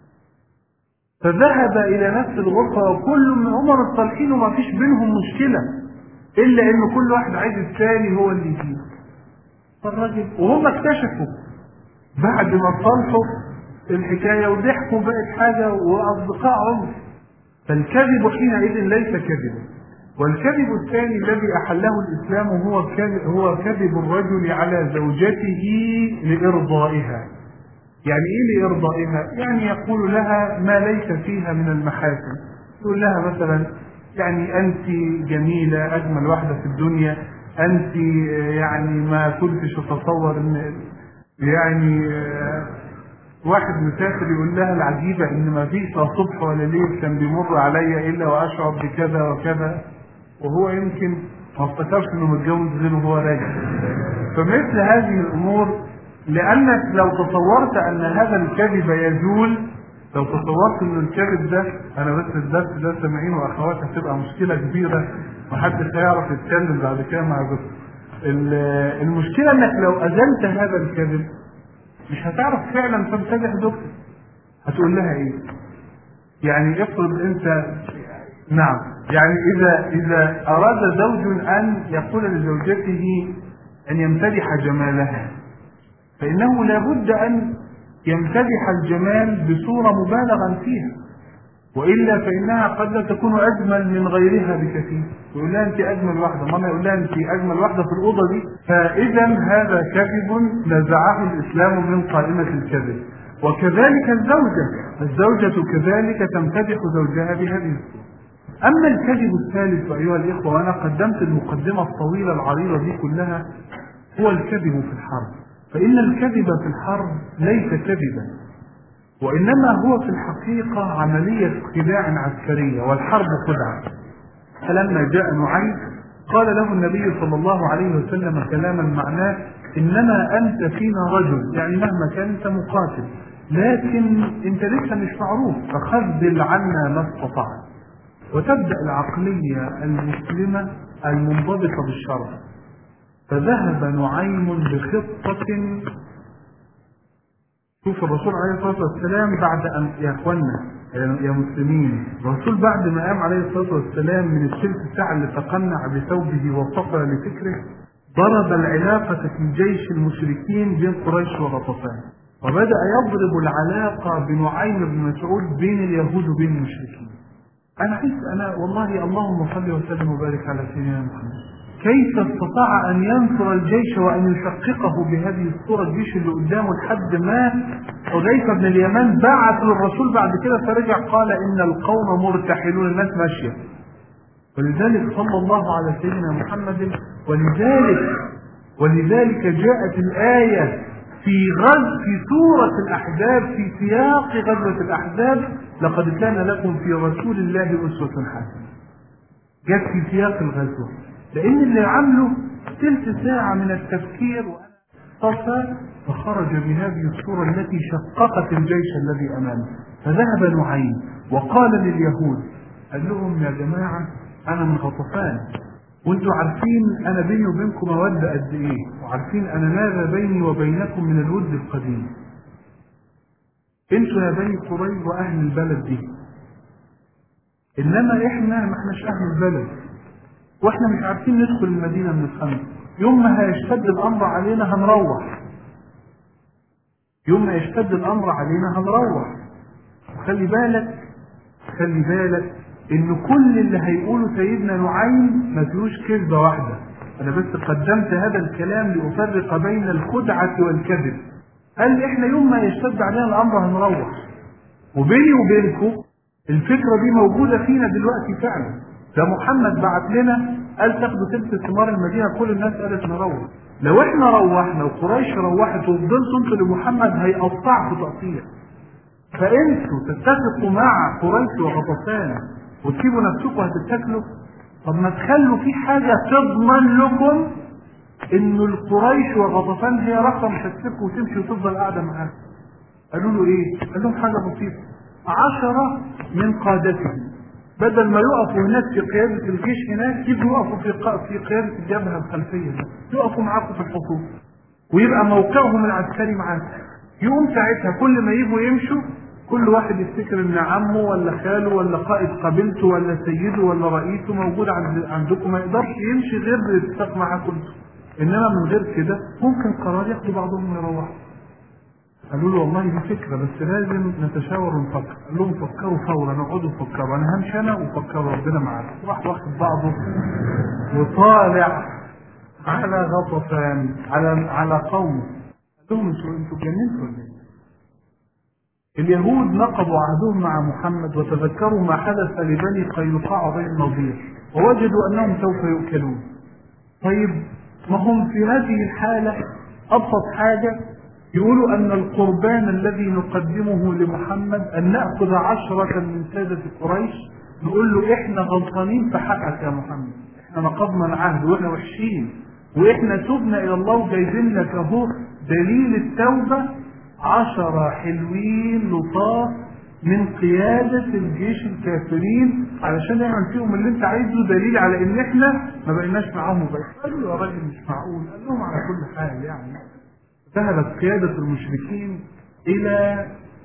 فذهب إلى نفس الغرفة وكل من هم متصالحين وما فيش بينهم مشكلة، إلا إن كل واحد عايز الثاني هو اللي يجيب. فالراجل وهم اكتشفوا بعد ما صلحوا الحكاية وضحكوا بقت حاجة وأصدقاء عمر. فالكذب حينئذ ليس كذبا. والكذب الثاني الذي أحله الإسلام هو كذب الرجل على زوجته لإرضائها. يعني إيه لإرضائها؟ يعني يقول لها ما ليس فيها من المحاسن، يقول لها مثلا يعني أنت جميلة أجمل واحدة في الدنيا، أنت يعني ما كنتش أتصور إن يعني واحد مسافر يقول لها العجيبة إن ما فيش لا صبح ولا ليل كان بيمر عليا إلا وأشعر بكذا وكذا، وهو يمكن ما افتكرش إنه متجوز غيره وهو راجع. فمثل هذه الأمور، لأنك لو تصورت أن هذا الكذب يزول، لو تصورت أن الكذب ده أنا بس الدرس ده سامعين وأخوات هتبقى مشكلة كبيرة محدش هيعرف يتكلم بعد كده مع جزء. المشكلة أنك لو أزلت هذا الكذب مش هتعرف فعلا تمتدح زوجتك. هتقول لها إيه؟ يعني افرض أنت نعم، يعني إذا أراد زوج أن يقول لزوجته أن يمتدح جمالها، فإنه لابد أن يمتدح الجمال بصورة مبالغا فيها، وإلا فإنها قد لا تكون أجمل من غيرها بكثير. يقول لها أنت أجمل واحدة، ماما يقول لها أنت أجمل واحدة في الأوضة دي. فإذا هذا كذب نزعه الإسلام من قائمة الكذب. وكذلك الزوجة كذلك تمتدح زوجها بهذه الصورة. أما الكذب الثالث أيها الإخوة، وأنا قدمت المقدمة الطويلة العريضة دي كلها، هو الكذب في الحرب. فإن الكذب في الحرب ليس كذبا، وإنما هو في الحقيقة عملية خداع عسكرية، والحرب خدعة. فلما جاء نعيم قال له النبي صلى الله عليه وسلم كلاما معناه إنما أنت فينا رجل، يعني مهما كان أنت مقاتل، لكن أنت لسه مش معروف، فخذل عنا ما استطعت. وتبدأ العقلية المسلمة المنضبطة بالشرع. فذهب نعيم بخطة. شوف الرسول عليه الصلاة والسلام بعد أن يا أخوانا يا مسلمين، الرسول بعد ما قام عليه الصلاة والسلام من الثلث ساعة اللي تقنع بثوبه وصفى لفكره، ضرب العلاقة في جيش المشركين بين قريش وغطفان، وبدأ يضرب العلاقة بنعيم بن مسعود بين اليهود وبين المشركين. أنا والله اللهم صل وسلم وبارك على سيدنا محمد، كيف استطاع أن ينصر الجيش وأن يشققه بهذه الصورة؟ الجيش اللي قدامه لحد ما حذيفة بن اليمان بعث للرسول بعد كده فرجع قال إن القوم مرتحلون، الناس ماشية. ولذلك صلى الله على سيدنا محمد، ولذلك جاءت الآية في سورة الأحزاب في سياق غزوة الأحزاب: لقد كان لكم في رسول الله أسوة حسنة. جاءت في سياق الغزوة، لأن اللي عمله تلت ساعة من التفكير صفى، فخرج بهذه الصورة التي شققت الجيش الذي أمامه. فذهب نعيم وقال لليهود، قال لهم يا جماعة أنا من غطفان، وانتوا عارفين أنا بيني وبينكم مودة قد إيه، وعارفين أنا ماذا بيني وبينكم من الود القديم. انتوا يا بني قريظ وأهل البلد دي، إنما إحنا ما إحناش أهل البلد، واحنا مش عارفين ندخل المدينة من الخندق. يوم ما هيشتد الأمر علينا هنروح، يوم ما يشتد الأمر علينا هنروح. خلي بالك إن كل اللي هيقوله سيدنا نعيم ما فيهوش كذبة واحدة. أنا بس قدمت هذا الكلام لأفرق بين الخدعة والكذب. قال إحنا يوم ما يشتد علينا الأمر هنروح، وبيني وبينكم الفكرة دي موجودة فينا دلوقتي فعلا. ده محمد بعت لنا قال تاخدوا تلت ثمار المدينة، كل الناس قالت نروح. لو احنا روحنا وقريش روحت وفضلتوا انتوا لمحمد هيقطعكم تقطيع. فانتوا تتفقوا مع قريش وغطفان وتسيبوا نفسكم هتتاكلوا؟ طب ما تخلوا في حاجة تضمن لكم انه القريش وغطفان هي رقم تكسبكم وتمشي وتفضل قاعدة معاكم. قالوا له ايه؟ قال لهم حاجة بسيطة، 10 من قادتهم بدل ما يقفوا هناك في قيادة الجيش هناك يجوا يقفوا في قيادة الجبهة الخلفية، يقفوا معاكم في الحصول ويبقى موقعهم العسكري معاكم. يقوم ساعتها كل ما يجوا يمشوا كل واحد يفتكر ان عمه ولا خاله ولا قائد قبيلته ولا سيده ولا رئيسه موجود عندكم، ما يقدرش يمشي غير بالاتفاق معاكم. انما من غير كده ممكن قرار ياخدوا بعضهم ويروحوا. قالوا له والله دي فكرة بس لازم نتشاور ونفكر. قال لهم فكروا فورا، اقعدوا فكروا، انا همشي انا وفكروا ربنا معانا. راح واخد بعضه وطالع على غطفان على قومه. قال لهم انتوا جننتوا ولا ايه؟ اليهود نقضوا عهدهم مع محمد وتذكروا ما حدث لبني قينقاع وبني النضير ووجدوا انهم سوف يؤكلون. طيب ما هم في هذه الحالة ابسط حاجة يقولوا ان القربان الذي نقدمه لمحمد ان نأخذ 10 من سادة قريش نقول له احنا غلطانين في حقك يا محمد، احنا نقضنا العهد واحنا وحشين واحنا تبنا الى الله وجايبين لك اهو دليل التوبة 10 حلوين لطاف من قيادة الجيش الكافرين علشان نعمل فيهم اللي انت عايزه، دليل على ان احنا ما بقيناش معاهم وبس. قالوا يا راجل مش معقول. قال لهم على كل حال يعني ذهبت قيادة المشركين إلى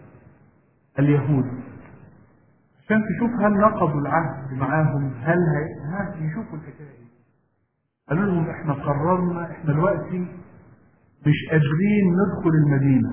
اليهود عشان تشوف هل نقضوا العهد معاهم، هل يشوفوا الحكاية. قالوا لهم احنا قررنا احنا دلوقتي مش قادرين ندخل المدينة،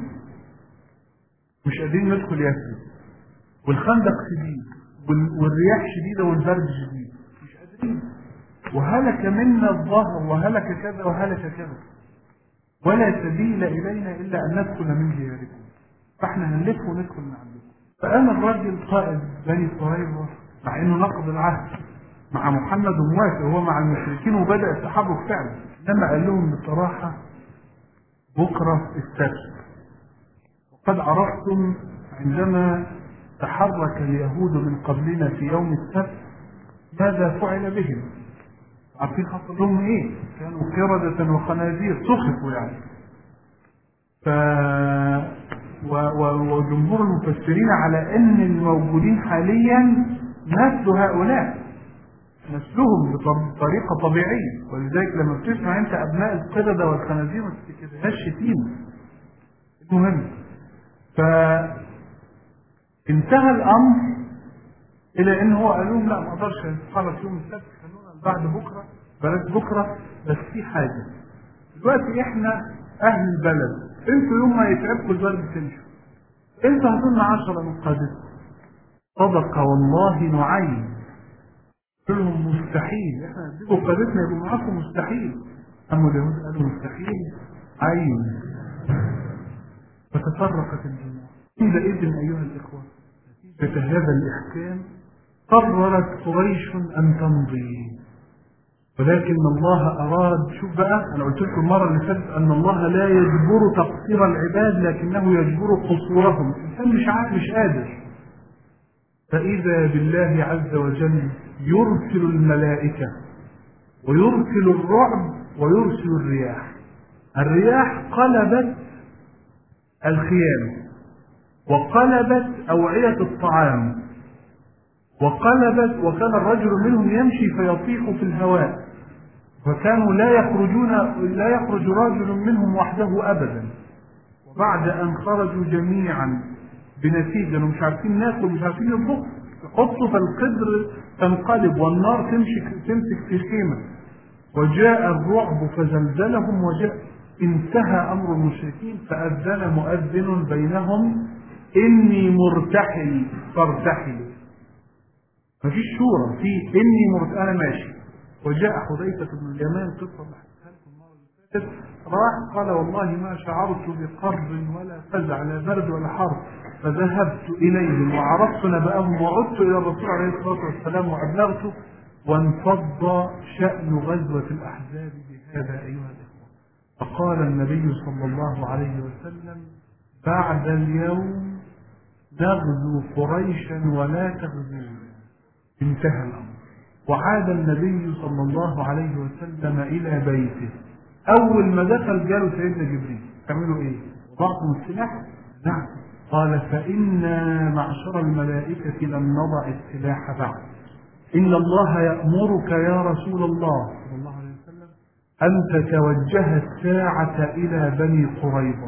مش قادرين ندخل يثرب، والخندق شديد والرياح شديدة والبرد شديد، مش قادرين، وهلك منا الظهر وهلك كذا وهلك كذا، ولا سبيل إلينا إلا أن ندخل من دياركم، فاحنا هنلف وندخل من عندكم. فقام الراجل قائد بني قريظة مع انه نقض العهد مع محمد وموافق وهو مع المشركين وبدأ التحرك فعلا، لما قال لهم بصراحة بكرة السبت، وقد عرفتم عندما تحرك اليهود من قبلنا في يوم السبت ماذا فعل بهم، عارفين حصل لهم ايه؟ كانوا قردة وخنازير، سخطوا يعني. وجمهور المفسرين على ان الموجودين حاليا نسل هؤلاء، نسلهم بطريقة طبيعية، ولذلك لما بتسمع انت ابناء القردة والخنازير ما تفتكرهاش شتيمة. المهم فانتهى الامر الى ان هو قال لهم لا ما اقدرش اتحرك يوم السبت، خلونا بعد بكره، بلاش بكره، بس في حاجه دلوقتي احنا اهل البلد، انتوا يوم ما يتعبكم البلد تمشوا، انتوا هتقولنا 10 من قادتكم. صدق والله نعيم. قلت لهم مستحيل، احنا نديكم قادتنا يبقوا معاكم، مستحيل. اما اليهود قالوا مستحيل عين. فتفرقت الجماعه. عندئذ ايها الاخوه نتيجه هذا الاحكام قررت قريش ان تمضي، ولكن الله اراد، شوف بقى انا قلت لكم المره اللي فاتت ان الله لا يجبر تقصير العباد لكنه يجبر قصورهم، الانسان مش قادر. فاذا بالله عز وجل يرسل الملائكه ويرسل الرعب ويرسل الرياح. الرياح قلبت الخيام وقلبت اوعيه الطعام وقلبت، وكان الرجل منهم يمشي فيطيح في الهواء، فكانوا لا يخرج رجل منهم وحده ابدا. وبعد ان خرجوا جميعا بنتيجه مش عارفين ناكل مش عارفين نطبخ، تحطه فالقدر تنقلب والنار تمسك في خيمة. وجاء الرعب فزلزلهم انتهى أمر المشركين فأذن مؤذن بينهم إني مرتحل فارتحلوا. مفيش شورى في إني أنا ماشي. وجاء حذيفة بن اليمان قصة راح قال والله ما شعرت بقر ولا فزع لا برد ولا حر، فذهبت إليهم وعرفت نبأهم وعدت إلى الرسول عليه الصلاة والسلام وأبلغته، وانفض شأن غزوة الأحزاب بهذا أيها الإخوة. فقال النبي صلى الله عليه وسلم بعد اليوم نغزو قريشا ولا تغزونا. انتهى الأمر. وعاد النبي صلى الله عليه وسلم إلى بيته. أول ما دخل جاله سيدنا جبريل تعملوا إيه؟ وضعتم السلاح؟ نعم. قال فإنا معشر الملائكة لم نضع السلاح بعد. إن الله يأمرك يا رسول الله صلى الله عليه وسلم أن تتوجه الساعة إلى بني قريظة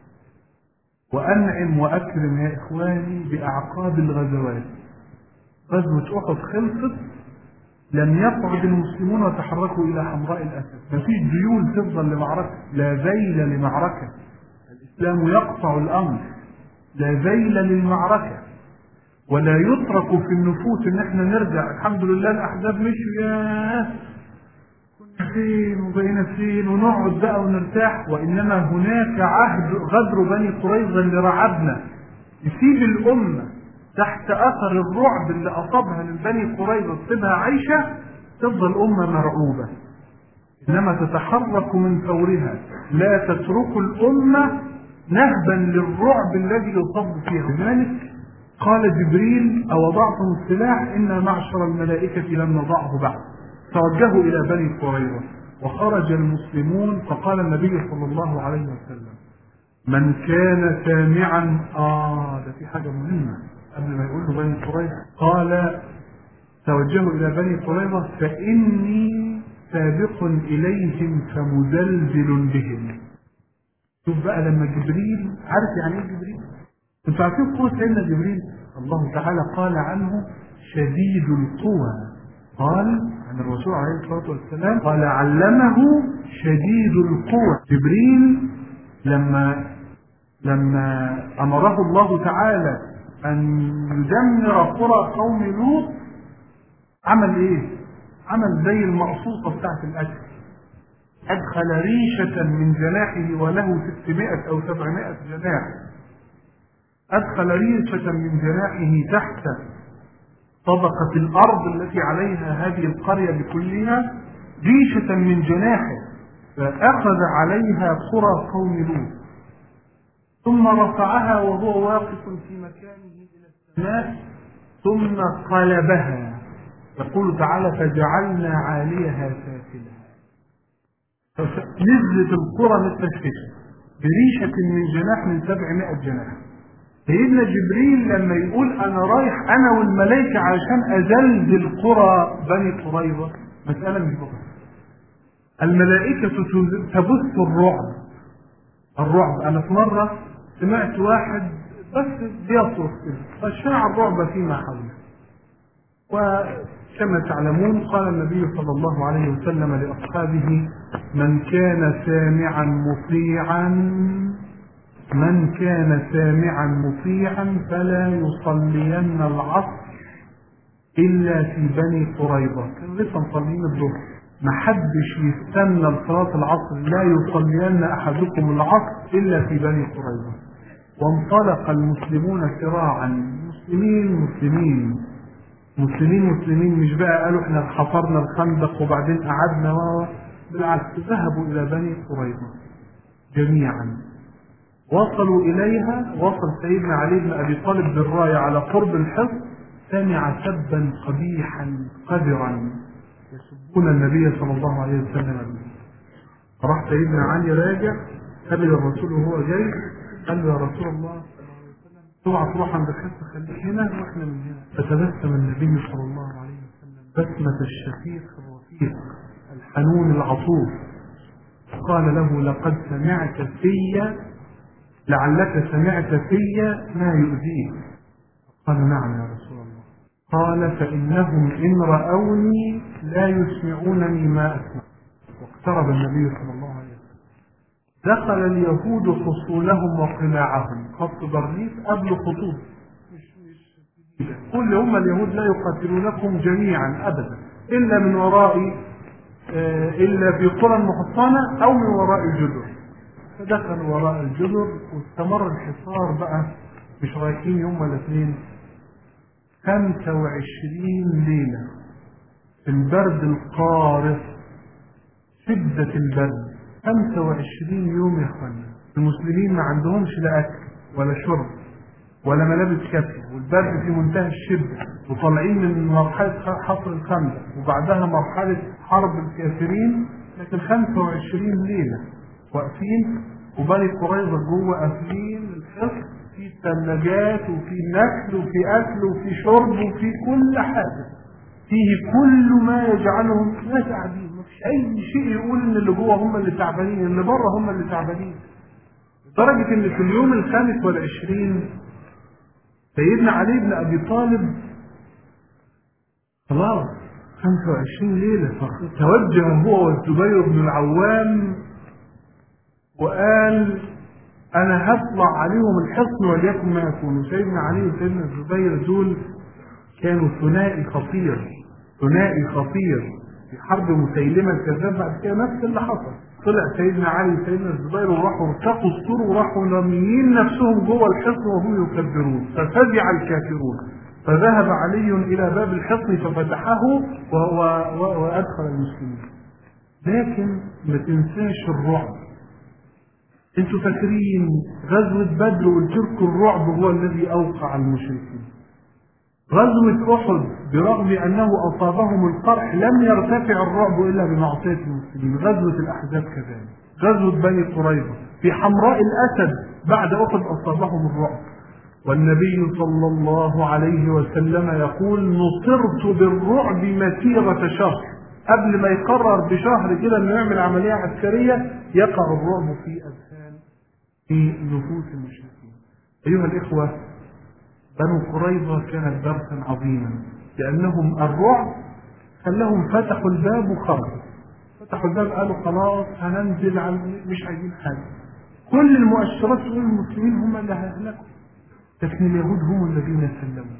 وأنعم وأكرم يا إخواني بأعقاب الغزوات. غزوة أحد خلصت، لم يقعد المسلمون وتحركوا إلى حمراء الأسد. ما فيش ديول تفضل لمعركة، لا ذيل لمعركة. الإسلام يقطع الأمر، لا ذيل للمعركة، ولا يترك في النفوس إن احنا نرجع. الحمد لله الأحزاب مشوا، يا كنا فين وبقينا فين ونقعد بقى ونرتاح. وإنما هناك عهد غدر بني قريظة اللي رعبنا يسيب الأمة تحت أثر الرعب اللي أصابها من بني قريظة تصيبها عيشة، تفضل أمة مرعوبة، إنما تتحرك من فورها. لا تترك الأمة نهبا للرعب الذي يصاب فيها. لذلك قال جبريل أوضعتم السلاح؟ إن معشر الملائكة لم نضعه بعد. توجهوا إلى بني قريظة وخرج المسلمون. فقال النبي صلى الله عليه وسلم من كان سامعا ده في حاجة مهمة قبل ما يقول له بني قريظة. قال توجهوا إلى بني قريظة فإني سابق إليهم فمدلدل بهم. شوف بقى لما جبريل، عارف يعني ايه جبريل؟ انتوا عارفين قوة سيدنا جبريل؟ الله تعالى قال عنه شديد القوى. قال عن الرسول عليه الصلاة والسلام قال علمه شديد القوى. جبريل لما أمره الله تعالى أن يدمر قرى قوم لوط عمل ايه؟ عمل زي المقصوصة بتاعت الأكل، أدخل ريشة من جناحه وله 600 أو 700 جناح، أدخل ريشة من جناحه تحت طبقة الأرض التي عليها هذه القرية بكلها، ريشة من جناحه، فأخذ عليها قرى قوم لوط ثم رفعها وهو واقف في مكانه إلى السماء ثم قلبها. يقول تعالى فجعلنا عاليها سافلها. نزلت القرى متفشفشة بريشة من جناح من 700 جناح. سيدنا جبريل لما يقول أنا رايح أنا والملائكة عشان أزلزل قرى بني قريظة، مسألة مش بسيطة. الملائكة تبث الرعب. أنا في مرة سمعت واحد بس بيصرخ فشاع الرعب فيما حوله. وكما تعلمون قال النبي صلى الله عليه وسلم لأصحابه من كان سامعا مطيعا فلا يصلين العصر إلا في بني قريظة. كانوا لسه مصلين الظهر، ما حدش يستنى لصلاة العصر، لا يصلين أحدكم العصر إلا في بني قريظة. وانطلق المسلمون سراعا، مسلمين مش بقى قالوا احنا حفرنا الخندق وبعدين قعدنا، بالعكس ذهبوا إلى بني قريظة جميعا. وصلوا إليها، وصل سيدنا علي بن أبي طالب بالراية على قرب الحصن، سمع سبا قبيحا قذرا يسبون النبي صلى الله عليه وسلم به. فراح سيدنا علي راجع قبل الرسول وهو جاي قال له يا رسول الله اوعى تروح عند الحصن، خليك هنا واحنا من هنا. فتبسم النبي صلى الله عليه وسلم بسمة الشفيق الرفيق الحنون العطوف، قال له لقد سمعت في لعلك سمعت في ما يؤذيك. قال نعم يا رسول الله. قال فإنهم إن رأوني لا يسمعونني ما أسمع. واقترب النبي صلى الله عليه وسلم. دخل اليهود حصونهم وقلاعهم، خط بارليف قبل خطوط كل هم اليهود لا يقاتلونكم جميعا أبدا إلا من وراء إلا في قرى محصنة أو من وراء الجدر. فدخلوا وراء الجدر واستمر الحصار بقى، مش رايحين يوم ولا اثنين، 25 ليلة في البرد القارس، شدة البرد. 25 يوم يا اخوانا. المسلمين ما عندهمش لا أكل ولا شرب ولا ملابس كافية، والبرد في منتهى الشدة، وطالعين من مرحلة حفر الخندق وبعدها مرحلة حرب الكافرين، لكن 25 ليلة واقفين، وبني قريظة جوه قافلين الحصن، في ثلاجات وفي نكل وفي أكل وفي شرب وفي كل حاجة، فيه كل ما يجعلهم ناس قاعدين، مفيش أي شيء يقول إن اللي جوه هم اللي تعبانين، اللي بره هم اللي تعبانين. لدرجة إن في اليوم 25 سيدنا علي بن أبي طالب خلاص 25 ليلة، فتوجه هو والزبير بن العوام وقال أنا هطلع عليهم الحصن وليكن ما يكون. سيدنا علي وسيدنا الزبير دول كانوا ثنائي خطير، ثنائي خطير في حرب مسيلمة الكذاب. بعد كده نفس اللي حصل، طلع سيدنا علي وسيدنا الزبير وراحوا ارتقوا السور وراحوا راميين نفسهم جوه الحصن وهم يكبرون، ففزع الكافرون، فذهب علي إلى باب الحصن ففتحه وأدخل المسلمين. لكن ما تنساش الرعب. انتوا فاكرين غزوة بدر والترك الرعب هو الذي أوقع المشركين. غزوة أحد برغم أنه أصابهم القرح لم يرتفع الرعب إلا بمعصية المسلمين. غزوة الأحزاب كذلك، غزوة بني قريظة، في حمراء الأسد بعد أحد أصابهم الرعب. والنبي صلى الله عليه وسلم يقول نصرت بالرعب مسيرة شهر. قبل ما يقرر بشهر كده انه يعمل عملية عسكرية يقع الرعب في أذهان في نفوس المشركين. أيها الإخوة، بنو قريظة كانت درسا عظيما، لأنهم الرعب خلاهم فتحوا الباب وخرجوا. فتحوا الباب قالوا خلاص هننزل مش عايزين حاجة. كل المؤشرات تقول المسلمين هم اللي هيهلكوا، لكن اليهود هم الذين سلموا.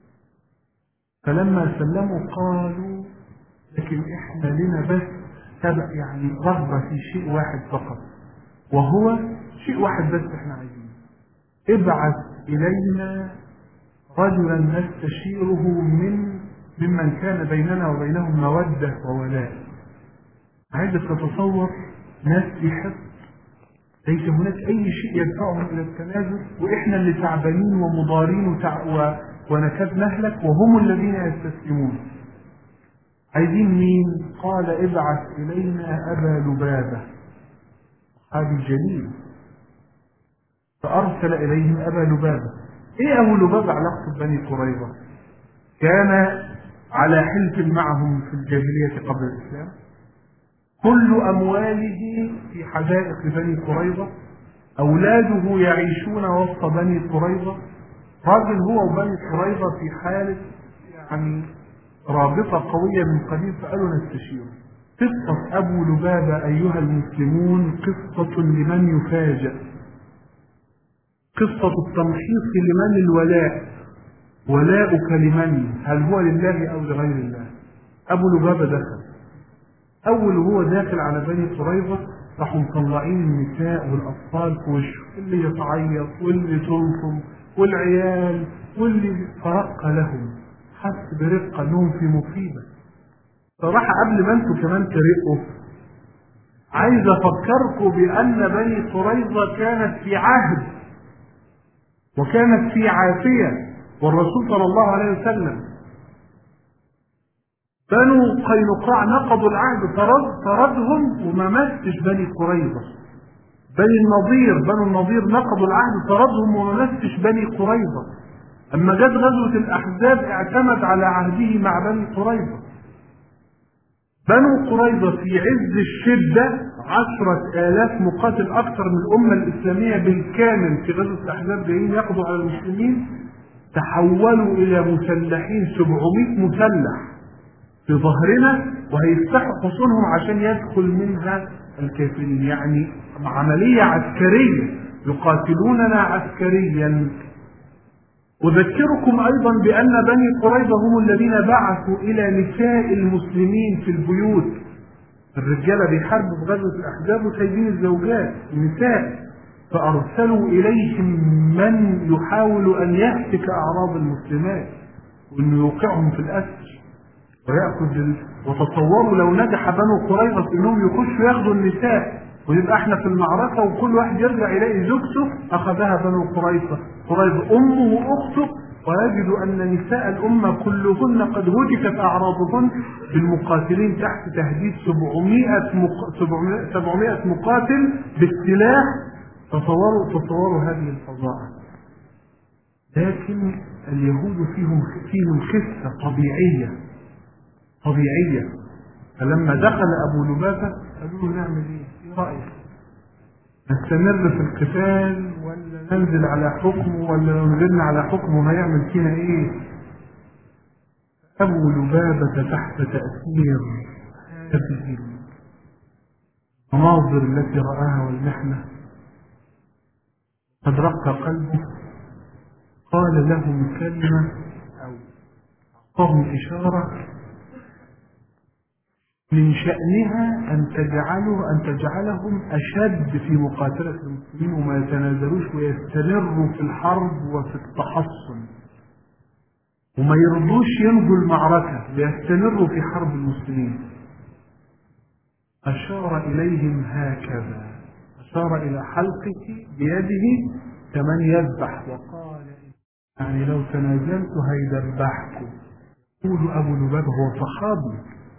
فلما سلموا قالوا لكن احنا لنا بس تبع يعني رغبة في شيء واحد فقط، وهو شيء واحد بس احنا عايزينه، ابعث إلينا رجلا نستشيره ممن كان بيننا وبينهم مودة وولاء. عايزك تتصور ناس في حصن ليس هناك أي شيء يدفعهم إلى التنازل، وإحنا اللي تعبانين ومضارين ونكاد نهلك، وهم الذين يستسلمون. عايزين مين؟ قال ابعث إلينا أبا لبابة صحابي جليل. فأرسل إليهم أبا لبابة. إيه أبو لبابة علاقة بني قريظة؟ كان على حلف معهم في الجاهلية قبل الإسلام، كل أمواله في حدائق بني قريظة، أولاده يعيشون وسط بني قريظة، راجل هو وبني قريظة في حالة يعني رابطة قوية من قديم، فقالوا نستشيره. قصة أبو لبابة أيها المسلمون قصة لمن يفاجأ، قصة التمحيص لمن الولاء، ولاؤك لمن؟ هل هو لله أو لغير الله؟ أبو لبابة دخل، أول هو داخل على بني قريظة راحوا مطلعين النساء والأطفال في وشه، اللي يتعيط واللي تلطم والعيال واللي فرق لهم، حس برقة أنهم في مصيبة. صراحة قبل ما انتوا كمان ترقوا، عايز أفكركم بأن بني قريظة كانت في عهد وكانت في عافية، والرسول صلى الله عليه وسلم بنو قينقاع نقضوا العهد، طردهم وما مسش بني قريظة. بنو النضير نقضوا العهد، طردهم وما مسش بني قريظة. أما جت غزوة الأحزاب اعتمد على عهده مع بني قريظة. بنو قريظة في عز الشدة 10,000 مقاتل أكثر من الأمة الإسلامية بالكامل في غزوة الأحزاب جايين يقضوا على المسلمين، تحولوا إلى مسلحين 700 مسلح في ظهرنا، وهيفتحوا حصونهم عشان يدخل منها الكافرين. يعني عملية عسكرية، يقاتلوننا عسكريا. أذكركم أيضا بأن بني قريظة هم الذين بعثوا إلى نساء المسلمين في البيوت. الرجالة بيحاربوا في غزوة الأحزاب وسايبين الزوجات النساء، فأرسلوا إليهم من يحاول أن يهتك أعراض المسلمات وأنه يوقعهم في الأسر ويأخذ. وتصوروا لو نجح بنو قريظة أنهم يخشوا ياخذوا النساء، ويبقى احنا في المعركة وكل واحد يرجع يلاقي زوجته أخذها بنو قريظة أمه وأخته، ويجد أن نساء الأمة كلهن قد هتكت أعراضهن بالمقاتلين تحت تهديد 700 مقاتل بالسلاح. تصوروا هذه الفظاعة. لكن اليهود فيهم خفة طبيعية. فلما دخل أبو لبابة قالوا له نعمل إيه رأيك؟ نستمر في القتال ولا ننزل على حكمه، ولا لو نزلنا على حكمه هيعمل فينا إيه؟ أبو لبابة تحت تأثير هذه المناظر التي رآها والمحنة قد رق قلبه. قال لهم كلمة أو أعطاهم إشارة من شأنها أن تجعلهم أشد في مقاتلة المسلمين، وما يتنازلوش ويستمروا في الحرب وفي التحصن، وما يرضوش ينجوا المعركة ويستمروا في حرب المسلمين. أشار إليهم هكذا، أشار إلى حلقه بيده كمن يذبح، وقال يعني لو تنازلت هيذبحكم. يقول أبو لبابة هو صحابي،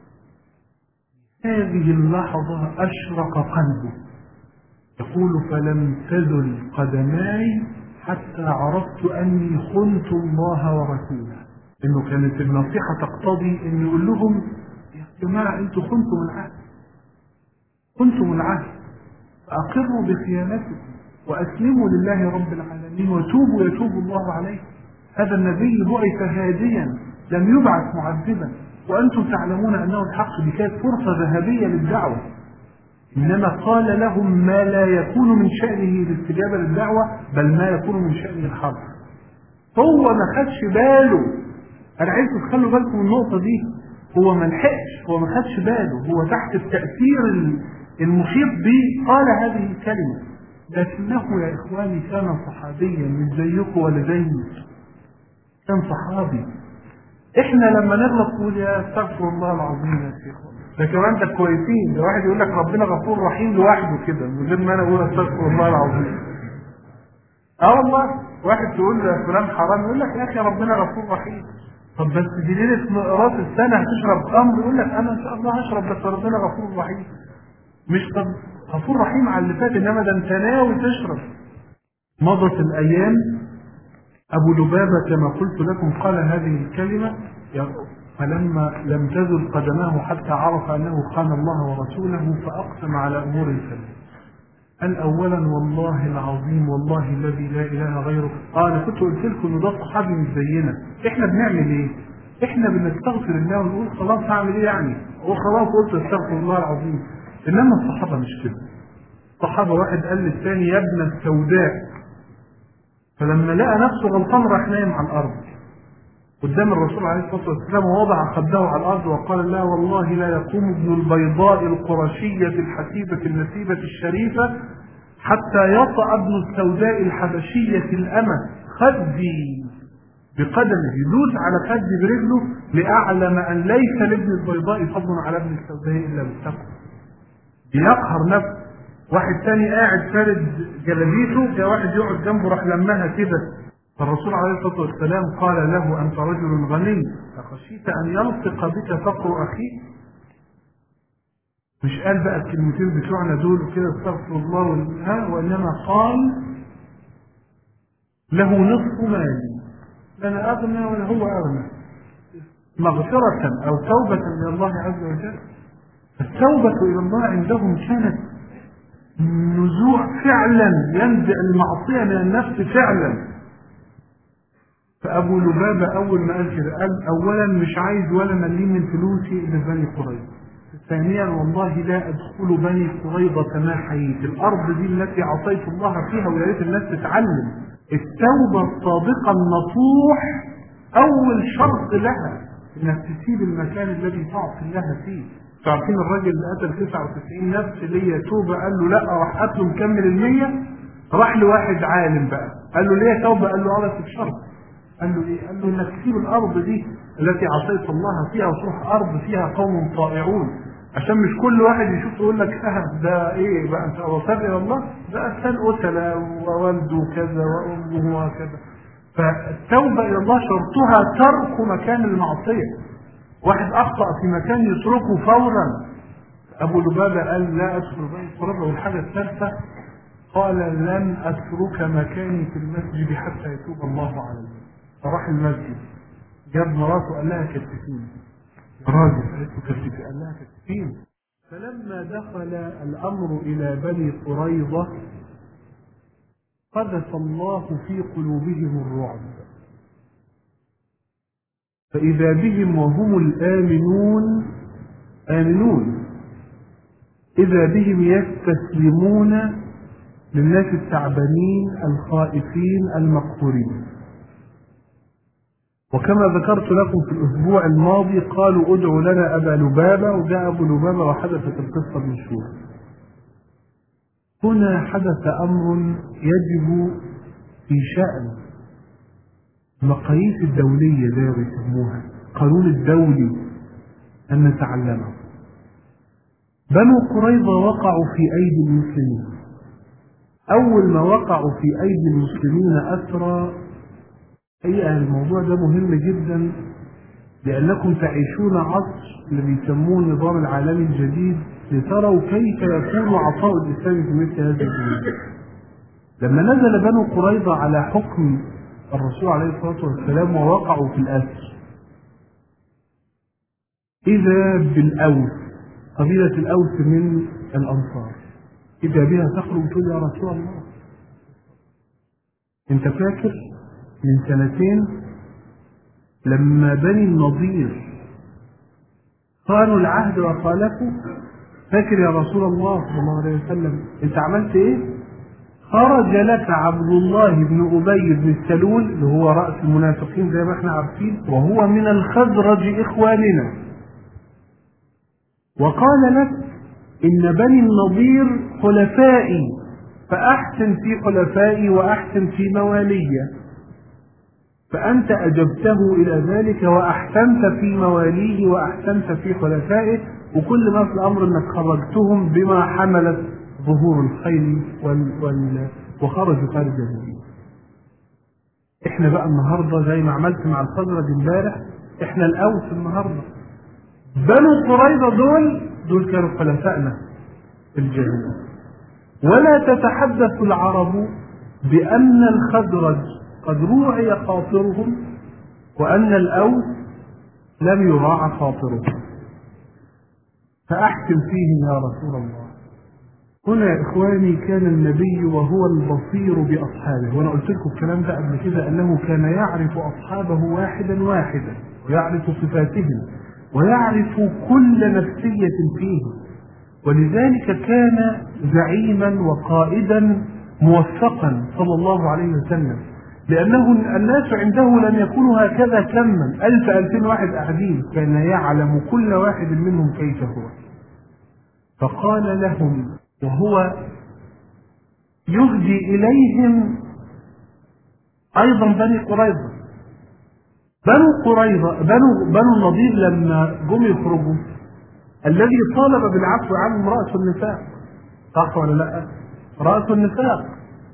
هذه اللحظة أشرق قلبه. يقول فلم تزل قدماي حتى عرفت أني خنت الله ورسوله. إنه كانت النصيحة تقتضي إنه يقول لهم يا جماعة أنتم خنتم العهد، فأقروا بخيانتكم وأسلموا لله رب العالمين وتوبوا يتوب الله عليكم. هذا النبي بعث هاديا لم يبعث معذبا، وأنتم تعلمون أنه الحق. دي كانت فرصة ذهبية للدعوة، إنما قال لهم ما لا يكون من شأنه الاستجابة للدعوة، بل ما يكون من شأنه الحرب. هو ما خدش باله. أنا عايزكم تخلوا بالكم من النقطة دي. هو ما لحقش، هو ما خدش باله، هو تحت التأثير المحيط به قال هذه الكلمة. لكنه يا إخواني كان صحابيا مش زيكم ولا زيي، كان صحابي. احنا لما نغلط نقول يا استغفر الله العظيم يا شيخ، ده كمان ده كويسين. ده واحد يقول لك ربنا غفور رحيم لوحده كده من غير ما انا اقول استغفر الله العظيم. والله واحد تقول له فلان حرام يقول لك يا اخي ربنا غفور رحيم. طب بس دي ليله راس السنه هتشرب خمر، يقول لك انا ان شاء الله هشرب بس ربنا غفور رحيم. مش طب غفور رحيم على اللي فات، انما ده انت ناوي تشرب. مضت الايام، أبو لبابة كما قلت لكم قال هذه الكلمة، فلما لم تزل قدماه حتى عرف أنه خان الله ورسوله فأقسم على أمور ثلاث. قال أولا والله العظيم والله الذي لا إله غيره. أنا كنت قلت لكم إن ده صحابي مش زينا. إحنا بنعمل إيه؟ إحنا بنستغفر الله ونقول خلاص هعمل إيه يعني؟ وخلاص قلت استغفر الله العظيم. إنما الصحابة مش كده. الصحابة واحد قال للثاني يا ابن السوداء، فلما لقى نفسه غلطان راح نايم على الارض قدام الرسول عليه الصلاه والسلام، ووضع خده على الارض وقال لا والله لا يقوم ابن البيضاء القرشيه الحسيبه النسيبه الشريفه حتى يطأ ابن السوداء الحبشيه الامه خدي بقدمه، يدوس على خدي برجله لاعلم ان ليس لابن البيضاء فضل على ابن السوداء الا بالتقوى. بيقهر نفسه. واحد تاني قاعد فارد جلابيته، جاء واحد يقعد جنبه راح لمها كده، فالرسول عليه الصلاه والسلام قال له انت رجل غني فخشيت ان يلصق بك فقر اخيك. مش قال بقى الكلمتين بتوعنا دول كده استغفر الله وانما قال له نصف مالي، لا انا اغنى ولا هو اغنى، مغفره او توبه من الله عز وجل. التوبه الى الله عندهم كانت نزوع فعلا، ينزع المعصية من النفس فعلا. فأبو لبابة أول ما قال كده قال أولا مش عايز ولا مليم من فلوسي إلا بني قريظة، ثانيا والله لا أدخل بني قريظة ما حييت، الأرض دي التي عصيت الله فيها ويا ريت الناس تتعلم التوبة الصادقة النصوح أول شرط لها إنك تسيب المكان الذي تعصي الله فيه. تعرفين الراجل اللي قتل 99 نفس اللي هي توبة قال له لا، راح قتله مكمل 100، راح لواحد عالم بقى قال له ليه توبة؟ قال له على شرط. قال له ايه؟ قال له انك تسيب الارض دي التي عصيت الله فيها وتروح ارض فيها قوم طائعون، عشان مش كل واحد يشوف يقول لك ده ايه بقى انت وصلت الى الله، ده كان قتله ووالده كذا وامه وكذا. فالتوبه الى الله شرطها ترك مكان المعصيه. واحد اخطا في مكان يتركه فورا. ابو لبابه قال لا ادخل بين قربه. والحاجه الثالثه قال لن اترك مكاني في المسجد حتى يتوب الله علي. فراح المسجد جاب مراته قال لها كتفين، راجل قالت له كتفين، قال لها كتفين. فلما دخل الامر الى بني قريظه قذف الله في قلوبهم الرعب، فاذا بهم وهم الامنون اذا بهم يستسلمون للناس التعبانين الخائفين المقهورين. وكما ذكرت لكم في الأسبوع الماضي قالوا ادعوا لنا أبا لبابة، وجاء أبو لبابة وحدثت القصة المشهورة. هنا حدث أمر يجب في شأن المقاييس الدولية زي ما يسموها القانون الدولي أن نتعلمه. بنو قريظة وقعوا في أيدي المسلمين. أول ما وقعوا في أيدي المسلمين أسرى. أي الموضوع ده مهم جدا لأنكم تعيشون عصر اللي بيسموه النظام العالمي الجديد لتروا كيف يكون عطاء الإسلام في مثل هذا الجديد. لما نزل بنو قريظة على حكم الرسول عليه الصلاة والسلام ووقعوا في الأسر، إذا بالأوس، قبيلة الأوس من الأنصار، إذا بها تخرج تقول يا رسول الله أنت فاكر من 2 سنين لما بني النضير خانوا العهد وخالفوا؟ فاكر يا رسول الله صلى الله عليه وسلم انت عملت ايه؟ خرج لك عبد الله بن أبي بن السلول اللي هو رأس المنافقين زي ما احنا عارفين، وهو من الخزرج إخواننا، وقال لك إن بني النضير حلفائي فأحسن في حلفائي وأحسن في موالي، فأنت أجبته إلى ذلك وأحسنت في مواليه وأحسنت في حلفائه، وكل ما في الأمر أنك خرجتهم بما حملت ظهور الخيل وخرجوا خارج المدينة. إحنا بقى النهاردة زي ما عملت مع الخزرج امبارح، إحنا الأوس النهاردة. بنو قريظة دول كانوا خلفائنا في الجاهلية. ولا تتحدث العرب بأن الخزرج قد روعي خاطرهم وأن الأوس لم يراعى خاطرهم، فأحكم فيهم يا رسول الله. هنا يا إخواني كان النبي وهو البصير بأصحابه، وأنا قلت لكم الكلام ده قبل كده أنه كان يعرف أصحابه واحدا واحدا ويعرف صفاتهم ويعرف كل نفسية فيهم، ولذلك كان زعيما وقائدا موفقا صلى الله عليه وسلم، لأنه الناس عنده لم يكونوا هكذا كما 1000-2000 واحد قاعدين، كان يعلم كل واحد منهم كيف هو. فقال لهم وهو يهدي إليهم أيضا بني قريظة. بنو النضير لما جم يخرجوا الذي طالب بالعفو عنهم رأس النساء، صح ولا لا؟ رأس النساء.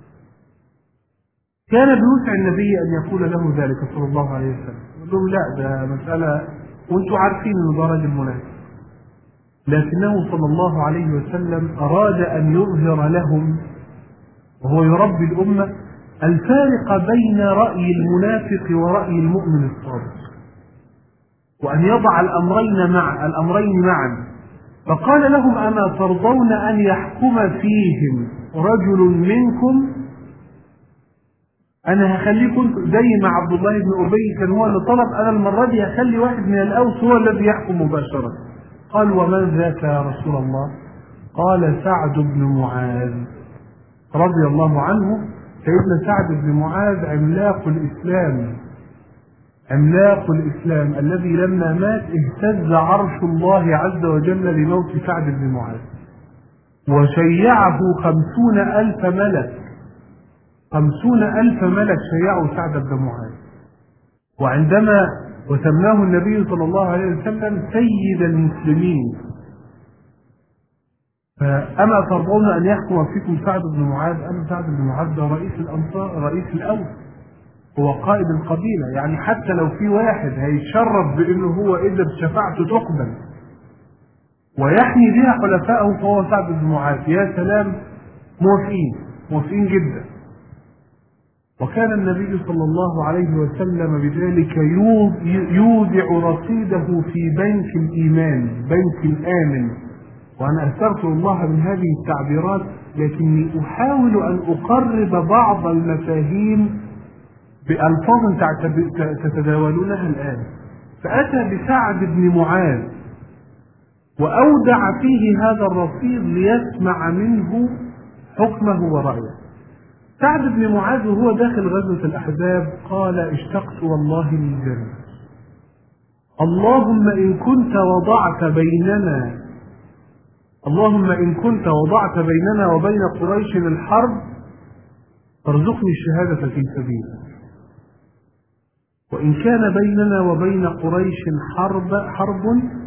كان بيوسع النبي أن يقول له ذلك صلى الله عليه وسلم، يقول لهم لا ده مسألة وانتم عارفين أنه ده راجل منافق، لكنه صلى الله عليه وسلم أراد أن يظهر لهم وهو يربي الأمة الفارق بين رأي المنافق ورأي المؤمن الصادق، وأن يضع الأمرين معا. فقال لهم أما ترضون أن يحكم فيهم رجل منكم أنا هخليكم زي ما عبد الله بن أبي كان هو اللي طلب، أنا المرة دي هخلي واحد من الأوس هو الذي يحكم مباشرة. قال ومن ذاك يا رسول الله؟ قال سعد بن معاذ رضي الله عنه. سيدنا سعد بن معاذ عملاق الإسلام، عملاق الإسلام الذي لما مات اهتز عرش الله عز وجل لموت سعد بن معاذ، وشيعه 50,000 ملك، 50,000 ملك شيعوا سعد بن معاذ. وعندما وسماه النبي صلى الله عليه وسلم سيد المسلمين. فأما ترضون أن يحكم فيكم سعد بن معاذ؟ أما سعد بن معاذ ده رئيس الأنصار، رئيس الأوس، هو قائد القبيلة. يعني حتى لو في واحد هيتشرف بأنه هو إذا شفاعته تقبل ويحمي بها حلفائه فهو سعد بن معاذ. يا سلام، موافقين، موافقين جدا. وكان النبي صلى الله عليه وسلم بذلك يودع رصيده في بنك الإيمان، بنك الآمن. وأنا أستغفر الله من هذه التعبيرات، لكني أحاول أن أقرب بعض المفاهيم بألفاظ تتداولونها الآن. فأتى بسعد بن معاذ وأودع فيه هذا الرصيد ليسمع منه حكمه ورأيه. سعد بن معاذ وهو داخل غزوة الأحزاب قال اشتقت والله للجنة، اللهم إن كنت وضعت بيننا وبين قريش الحرب فارزقني الشهادة في سبيلك، وإن كان بيننا وبين قريش حرب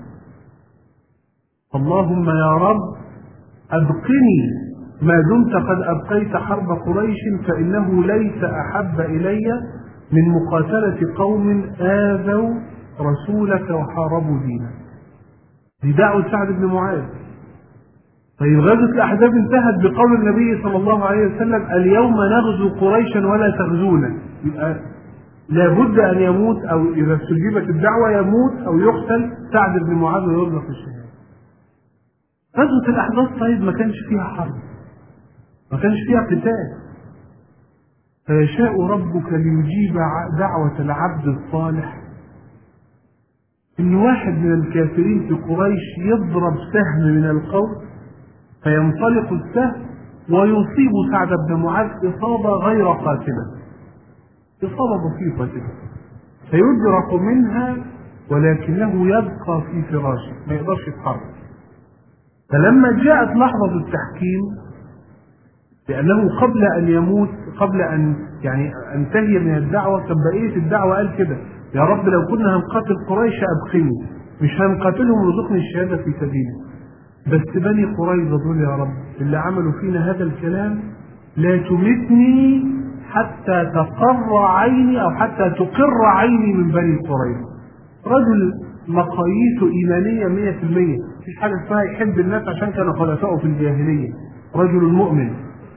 اللهم يا رب أبقني ما دمت قد أبقيت حرب قريش، فإنه ليس أحب إلي من مقاتلة قوم آذوا رسولك وحاربوا دينك. دي دعوة سعد بن معاذ. طيب غزوة الأحزاب انتهت بقول النبي صلى الله عليه وسلم اليوم نغزو قريشا ولا تغزونا. يبقى لابد أن يموت، أو إذا استجيبت الدعوة يموت أو يقتل سعد بن معاذ ويرزق الشهادة. غزوة الأحزاب طيب ما كانش فيها حرب، ما كانش فيها قتال، فيشاء ربك ليجيب دعوة العبد الصالح إن واحد من الكافرين في قريش يضرب سهم من القوس فينطلق السهم ويصيب سعد بن معاذ إصابة غير قاتلة، إصابة بسيطة كده فيدرك منها، ولكنه يبقى في فراشه ما يقدرش يتحرك. فلما جاءت لحظة التحكيم، لأنه قبل أن يموت، قبل أن انتهي من الدعوة، كان بقية الدعوة قال كده يا رب لو كنا هنقاتل قريش أبقني، مش هنقاتلهم ورزقني الشهادة في سبيلك، بس بني قريظة دول يا رب اللي عملوا فينا هذا الكلام لا تمتني حتى تقر عيني أو حتى تقر عيني من بني قريظة. رجل مقاييسه إيمانية 100%، مفيش حاجة اسمها يحب الناس عشان كانوا خلفائه في الجاهلية، رجل مؤمن.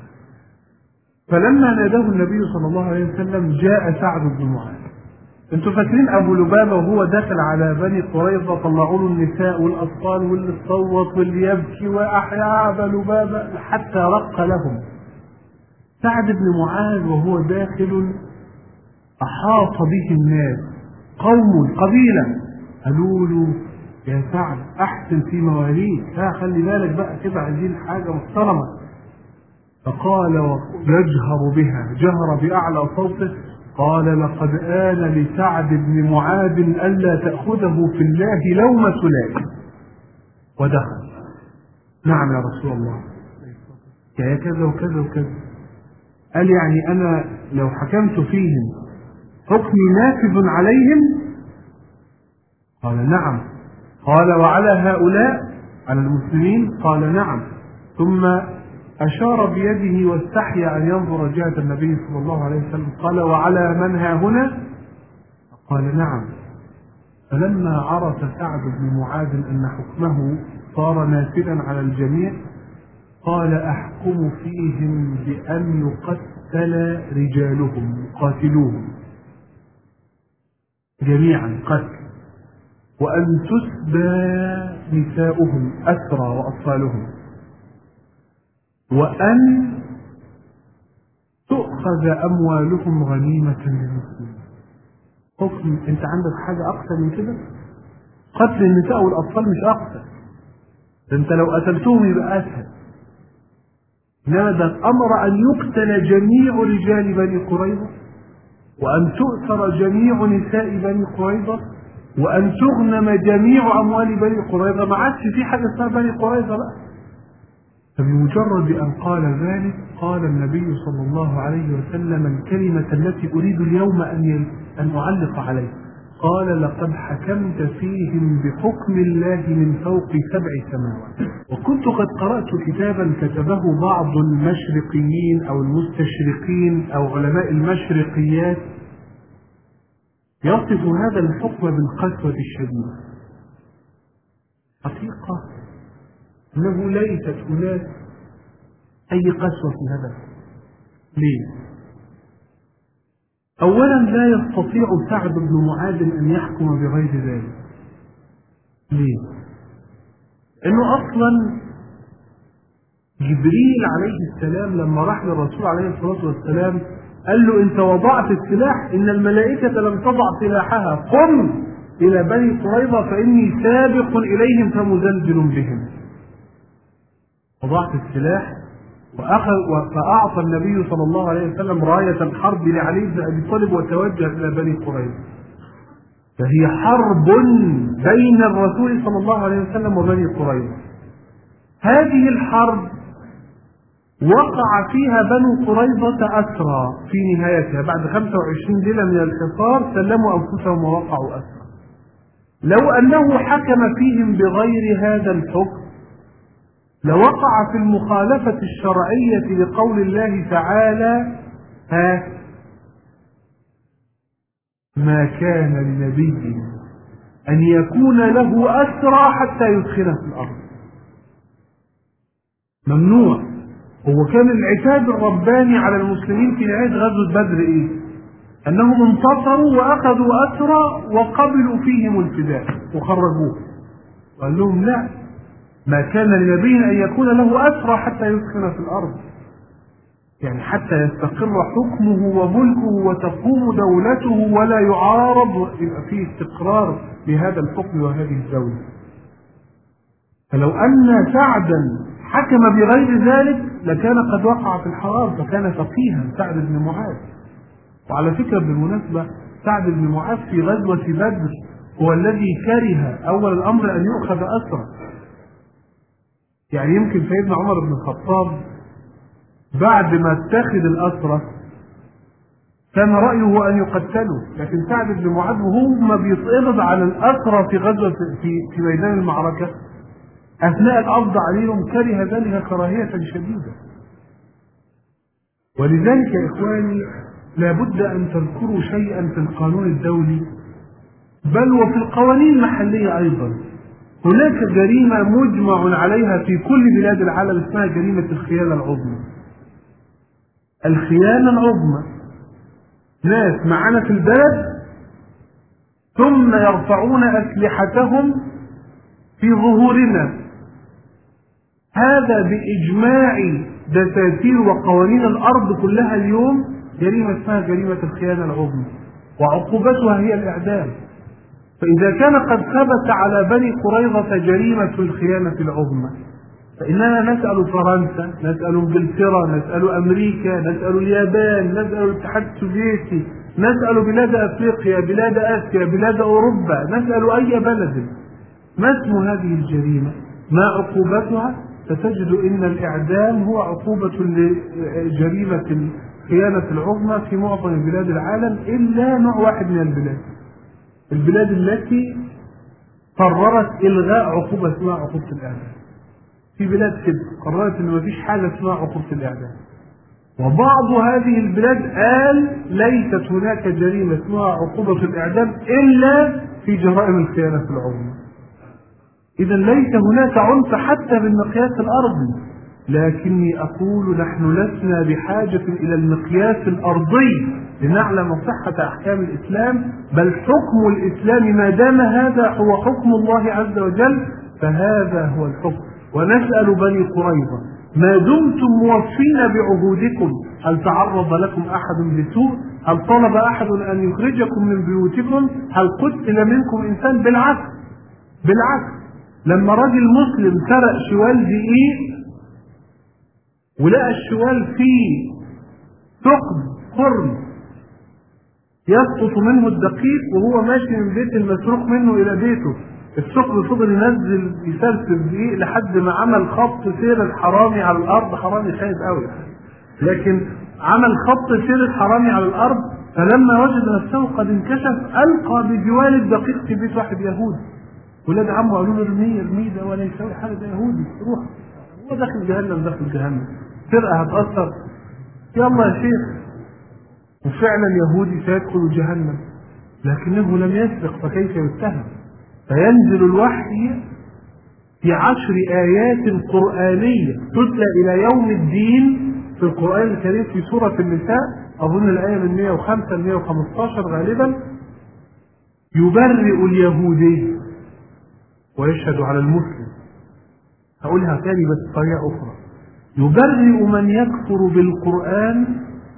فلما ناداه النبي صلى الله عليه وسلم جاء سعد بن معاذ. انتوا فاكرين ابو لبابه وهو داخل على بني قريظه طلعوا له النساء والاطفال واللي تصوت واللي يبكي واحيا ابا لبابه حتى رق لهم. سعد بن معاذ وهو داخل احاط به الناس، قوم قبيله قالوا له يا سعد احسن في مواليك، خلي بالك بقى كده عايزين حاجه محترمه. فقال يجهر بها، جهر بأعلى صوته قال لقد آن لسعد بن معاذ ألا تأخذه في الله لومة لائم. ودخل. نعم يا رسول الله، يا كذا وكذا وكذا. قال يعني أنا لو حكمت فيهم حكمي نافذ عليهم؟ قال نعم. قال وعلى هؤلاء، على المسلمين؟ قال نعم. ثم أشار بيده واستحيا أن ينظر جهة النبي صلى الله عليه وسلم. قال وعلى من ها هنا؟ قال نعم. فلما عرف سعد بن معاذ أن حكمه صار نافذا على الجميع قال أحكم فيهم بأن يقتل رجالهم، يقاتلوهم جميعا قتل، وأن تسبى نساؤهم أسرى وأطفالهم، وأن تؤخذ أموالهم غنيمة للمسلمين. حكم أنت عندك حاجة أقصى من كده؟ قتل النساء والأطفال مش أقصى، ده أنت لو قتلتهم يبقى أسهل. لا، ده الأمر أن يقتل جميع رجال بني قريظة، وأن تؤثر جميع نساء بني قريظة، وأن تغنم جميع أموال بني قريظة. ما عادش في حاجة اسمها بني قريظة بقى. فبمجرد أن قال ذلك قال النبي صلى الله عليه وسلم الكلمة التي أريد اليوم أن أعلق عليها. قال: لقد حكمت فيهم بحكم الله من فوق 7 سماوات. وكنت قد قرأت كتابا كتبه بعض المشرقيين أو المستشرقين أو علماء المشرقيات يصف هذا الحكم بالقسوة الشديدة. حقيقة أنه ليست هناك أي قسوة في هذا. ليه؟ أولا لا يستطيع سعد بن معاذ أن يحكم بغير ذلك. ليه؟ إنه أصلا جبريل عليه السلام لما راح للرسول عليه الصلاة والسلام قال له: أنت وضعت السلاح، إن الملائكة لم تضع سلاحها، قم إلى بني قريظة فإني سابق إليهم فمزلزل بهم. وضعت السلاح فأعطى النبي صلى الله عليه وسلم راية الحرب لعلي بن أبي طالب وتوجه إلى بني قريظة. فهي حرب بين الرسول صلى الله عليه وسلم وبني قريظة. هذه الحرب وقع فيها بنو قريظة أسرى في نهايتها، بعد 25 ليلة من الحصار سلموا أنفسهم ووقعوا أسرى. لو أنه حكم فيهم بغير هذا الحكم لوقع في المخالفة الشرعية لقول الله تعالى: ما كان لنبي أن يكون له أسرى حتى يدخله في الأرض. ممنوع. هو كان العتاب الرباني على المسلمين في نهاية غزوة بدر إيه؟ أنهم انتصروا وأخذوا أسرى وقبلوا فيهم الفداء وخرجوه. قال لهم: لا، ما كان لنبي أن يكون له أسرى حتى يدخل في الأرض، يعني حتى يستقر حكمه وملكه وتقوم دولته ولا يعارض، يبقى فيه استقرار لهذا الحكم وهذه الدولة. فلو أن سعدا حكم بغير ذلك لكان قد وقع في الحرام، فكان فقيها سعد بن معاذ. وعلى فكرة بالمناسبة سعد بن معاذ في غزوة بدر هو الذي كره أول الأمر أن يؤخذ أسرى. يعني يمكن سيدنا عمر بن الخطاب بعد ما اتخذ الأسرى كان رأيه أن يقتلوا، لكن سعد بن معاذ وهو ما بيتقبض على الأسرى في غزوة في ميدان المعركة أثناء القبض عليهم كره ذلك كراهية شديدة. ولذلك يا إخواني لابد أن تذكروا شيئا في القانون الدولي بل وفي القوانين المحلية أيضا. هناك جريمة مجمع عليها في كل بلاد العالم اسمها جريمة الخيانة العظمى. الخيانة العظمى ناس معنا في البلد ثم يرفعون أسلحتهم في ظهورنا. هذا بإجماع دساتير وقوانين الأرض كلها اليوم جريمة اسمها جريمة الخيانة العظمى، وعقوبتها هي الإعدام. فإذا كان قد ثبت على بني قريظة جريمة الخيانة العظمى فإننا نسأل فرنسا، نسأل انجلترا، نسأل أمريكا، نسأل اليابان، نسأل الاتحاد السوفيتي، نسأل بلاد أفريقيا، بلاد آسيا، بلاد أوروبا، نسأل أي بلد ما اسم هذه الجريمة، ما عقوبتها، فتجد إن الإعدام هو عقوبة لجريمة الخيانة العظمى في معظم بلاد العالم إلا نوع واحد من البلاد التي قررت إلغاء عقوبة اسمها عقوبة الإعدام. في بلاد كده قررت إن مفيش حاجة اسمها عقوبة الإعدام، وبعض هذه البلاد قال ليست هناك جريمة اسمها عقوبة الإعدام إلا في جرائم الخيانة العظمى. إذا ليس هناك عنف حتى بالمقياس الأرضي، لكني أقول نحن لسنا بحاجة إلى المقياس الأرضي لنعلم صحة أحكام الإسلام، بل حكم الإسلام ما دام هذا هو حكم الله عز وجل فهذا هو الحكم. ونسأل بني قريظة ما دمتم موفين بعهودكم. هل تعرض لكم أحد بسوء؟ هل طلب أحد أن يخرجكم من بيوتكم؟ هل قتل منكم إنسان؟ بالعكس لما راجل مسلم سرق شوال دقيق ولقى الشوال فيه ثقب قرن يسقط منه الدقيق وهو ماشي من بيت المسروق منه إلى بيته، الثقب فضل ينزل يسلسل الدقيق لحد ما عمل خط سير الحرامي على الأرض. حرامي خايف قوي لكن عمل خط سير الحرامي على الأرض. فلما وجد نفسه قد انكشف ألقى بجوال الدقيق في بيت واحد يهودي. ولاد عمه قالوا له ارميه ده ولا يسوي حاجة، ده يهودي روح، هو داخل جهنم سرقة هتأثر، يلا يا شيخ. وفعلا يهودي سيدخل جهنم لكنه لم يسرق، فكيف يتهم؟ فينزل الوحي في 10 آيات قرآنية تتلى إلى يوم الدين في القرآن الكريم في سورة النساء، أظن الآية من 105 ل 115 غالبا، يبرئ اليهودي ويشهد على المسلم. هقولها تاني بس بطريقة أخرى، يبرئ من يكفر بالقرآن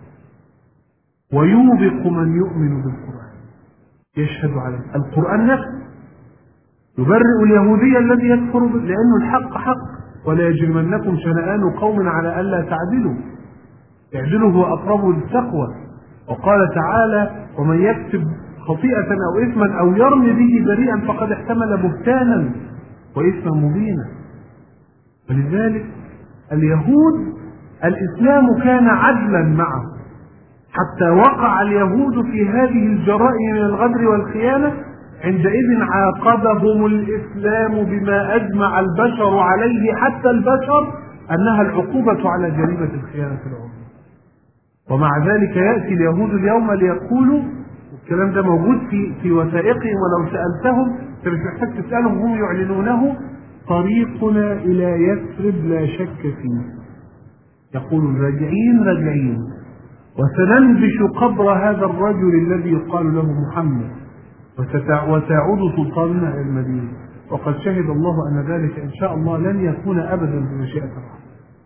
ويوبق من يؤمن بالقرآن، يشهد عليه القرآن نفسه. يبرئ اليهودي الذي يكفر لأنه الحق حق، ولا يجرمنكم شنآن قوم على ألا تعدلوا، اعدلوا هو أقرب للتقوى. وقال تعالى ومن يكتب خطيئة أو إثما أو يرمي به بريئا فقد احتمل بهتانا وإثما مبينا. ولذلك اليهود الإسلام كان عدلا معه، حتى وقع اليهود في هذه الجرائم من الغدر والخيانة، عندئذ عاقبهم الإسلام بما أجمع البشر عليه حتى البشر أنها العقوبة على جريمة الخيانة العظمى. ومع ذلك يأتي اليهود اليوم ليقولوا، الكلام ده موجود في وثائقهم ولو سألتهم مش محتاج تسألهم، هم يعلنونه، طريقنا إلى يثرب لا شك فيه. يقولون راجعين وسننبش قبر هذا الرجل الذي يقال له محمد وتعود سلطاننا إلى المدينة، وقد شهد الله أن ذلك إن شاء الله لن يكون أبدا بمشيئة الله.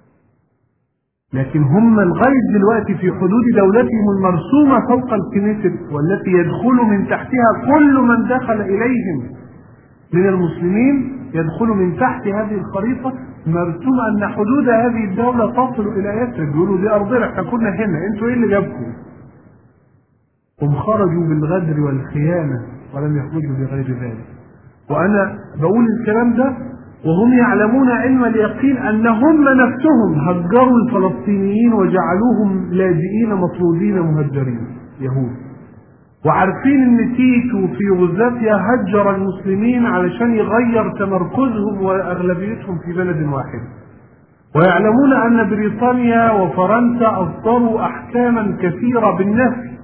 لكن هم لغاية دلوقتي في حدود دولتهم المرسومة فوق الكنيسة، والتي يدخل من تحتها كل من دخل إليهم من المسلمين، يدخل من تحت هذه الخريطة مرسوم أن حدود هذه الدولة تصل إلى يثرب. يقولوا دي أرضنا، احنا كنا هنا، انتوا ايه اللي جابكم؟ هم خرجوا بالغدر والخيانة ولم يخرجوا بغير ذلك. وأنا بقول الكلام ده وهم يعلمون علم اليقين أن هم نفسهم هجروا الفلسطينيين وجعلوهم لاجئين مطرودين مهجرين يهود، وعارفين ان تيتو في يوغوسلافيا هجر المسلمين علشان يغير تمركزهم واغلبيتهم في بلد واحد، ويعلمون ان بريطانيا وفرنسا اصدروا احكاما كثيرة بالنفي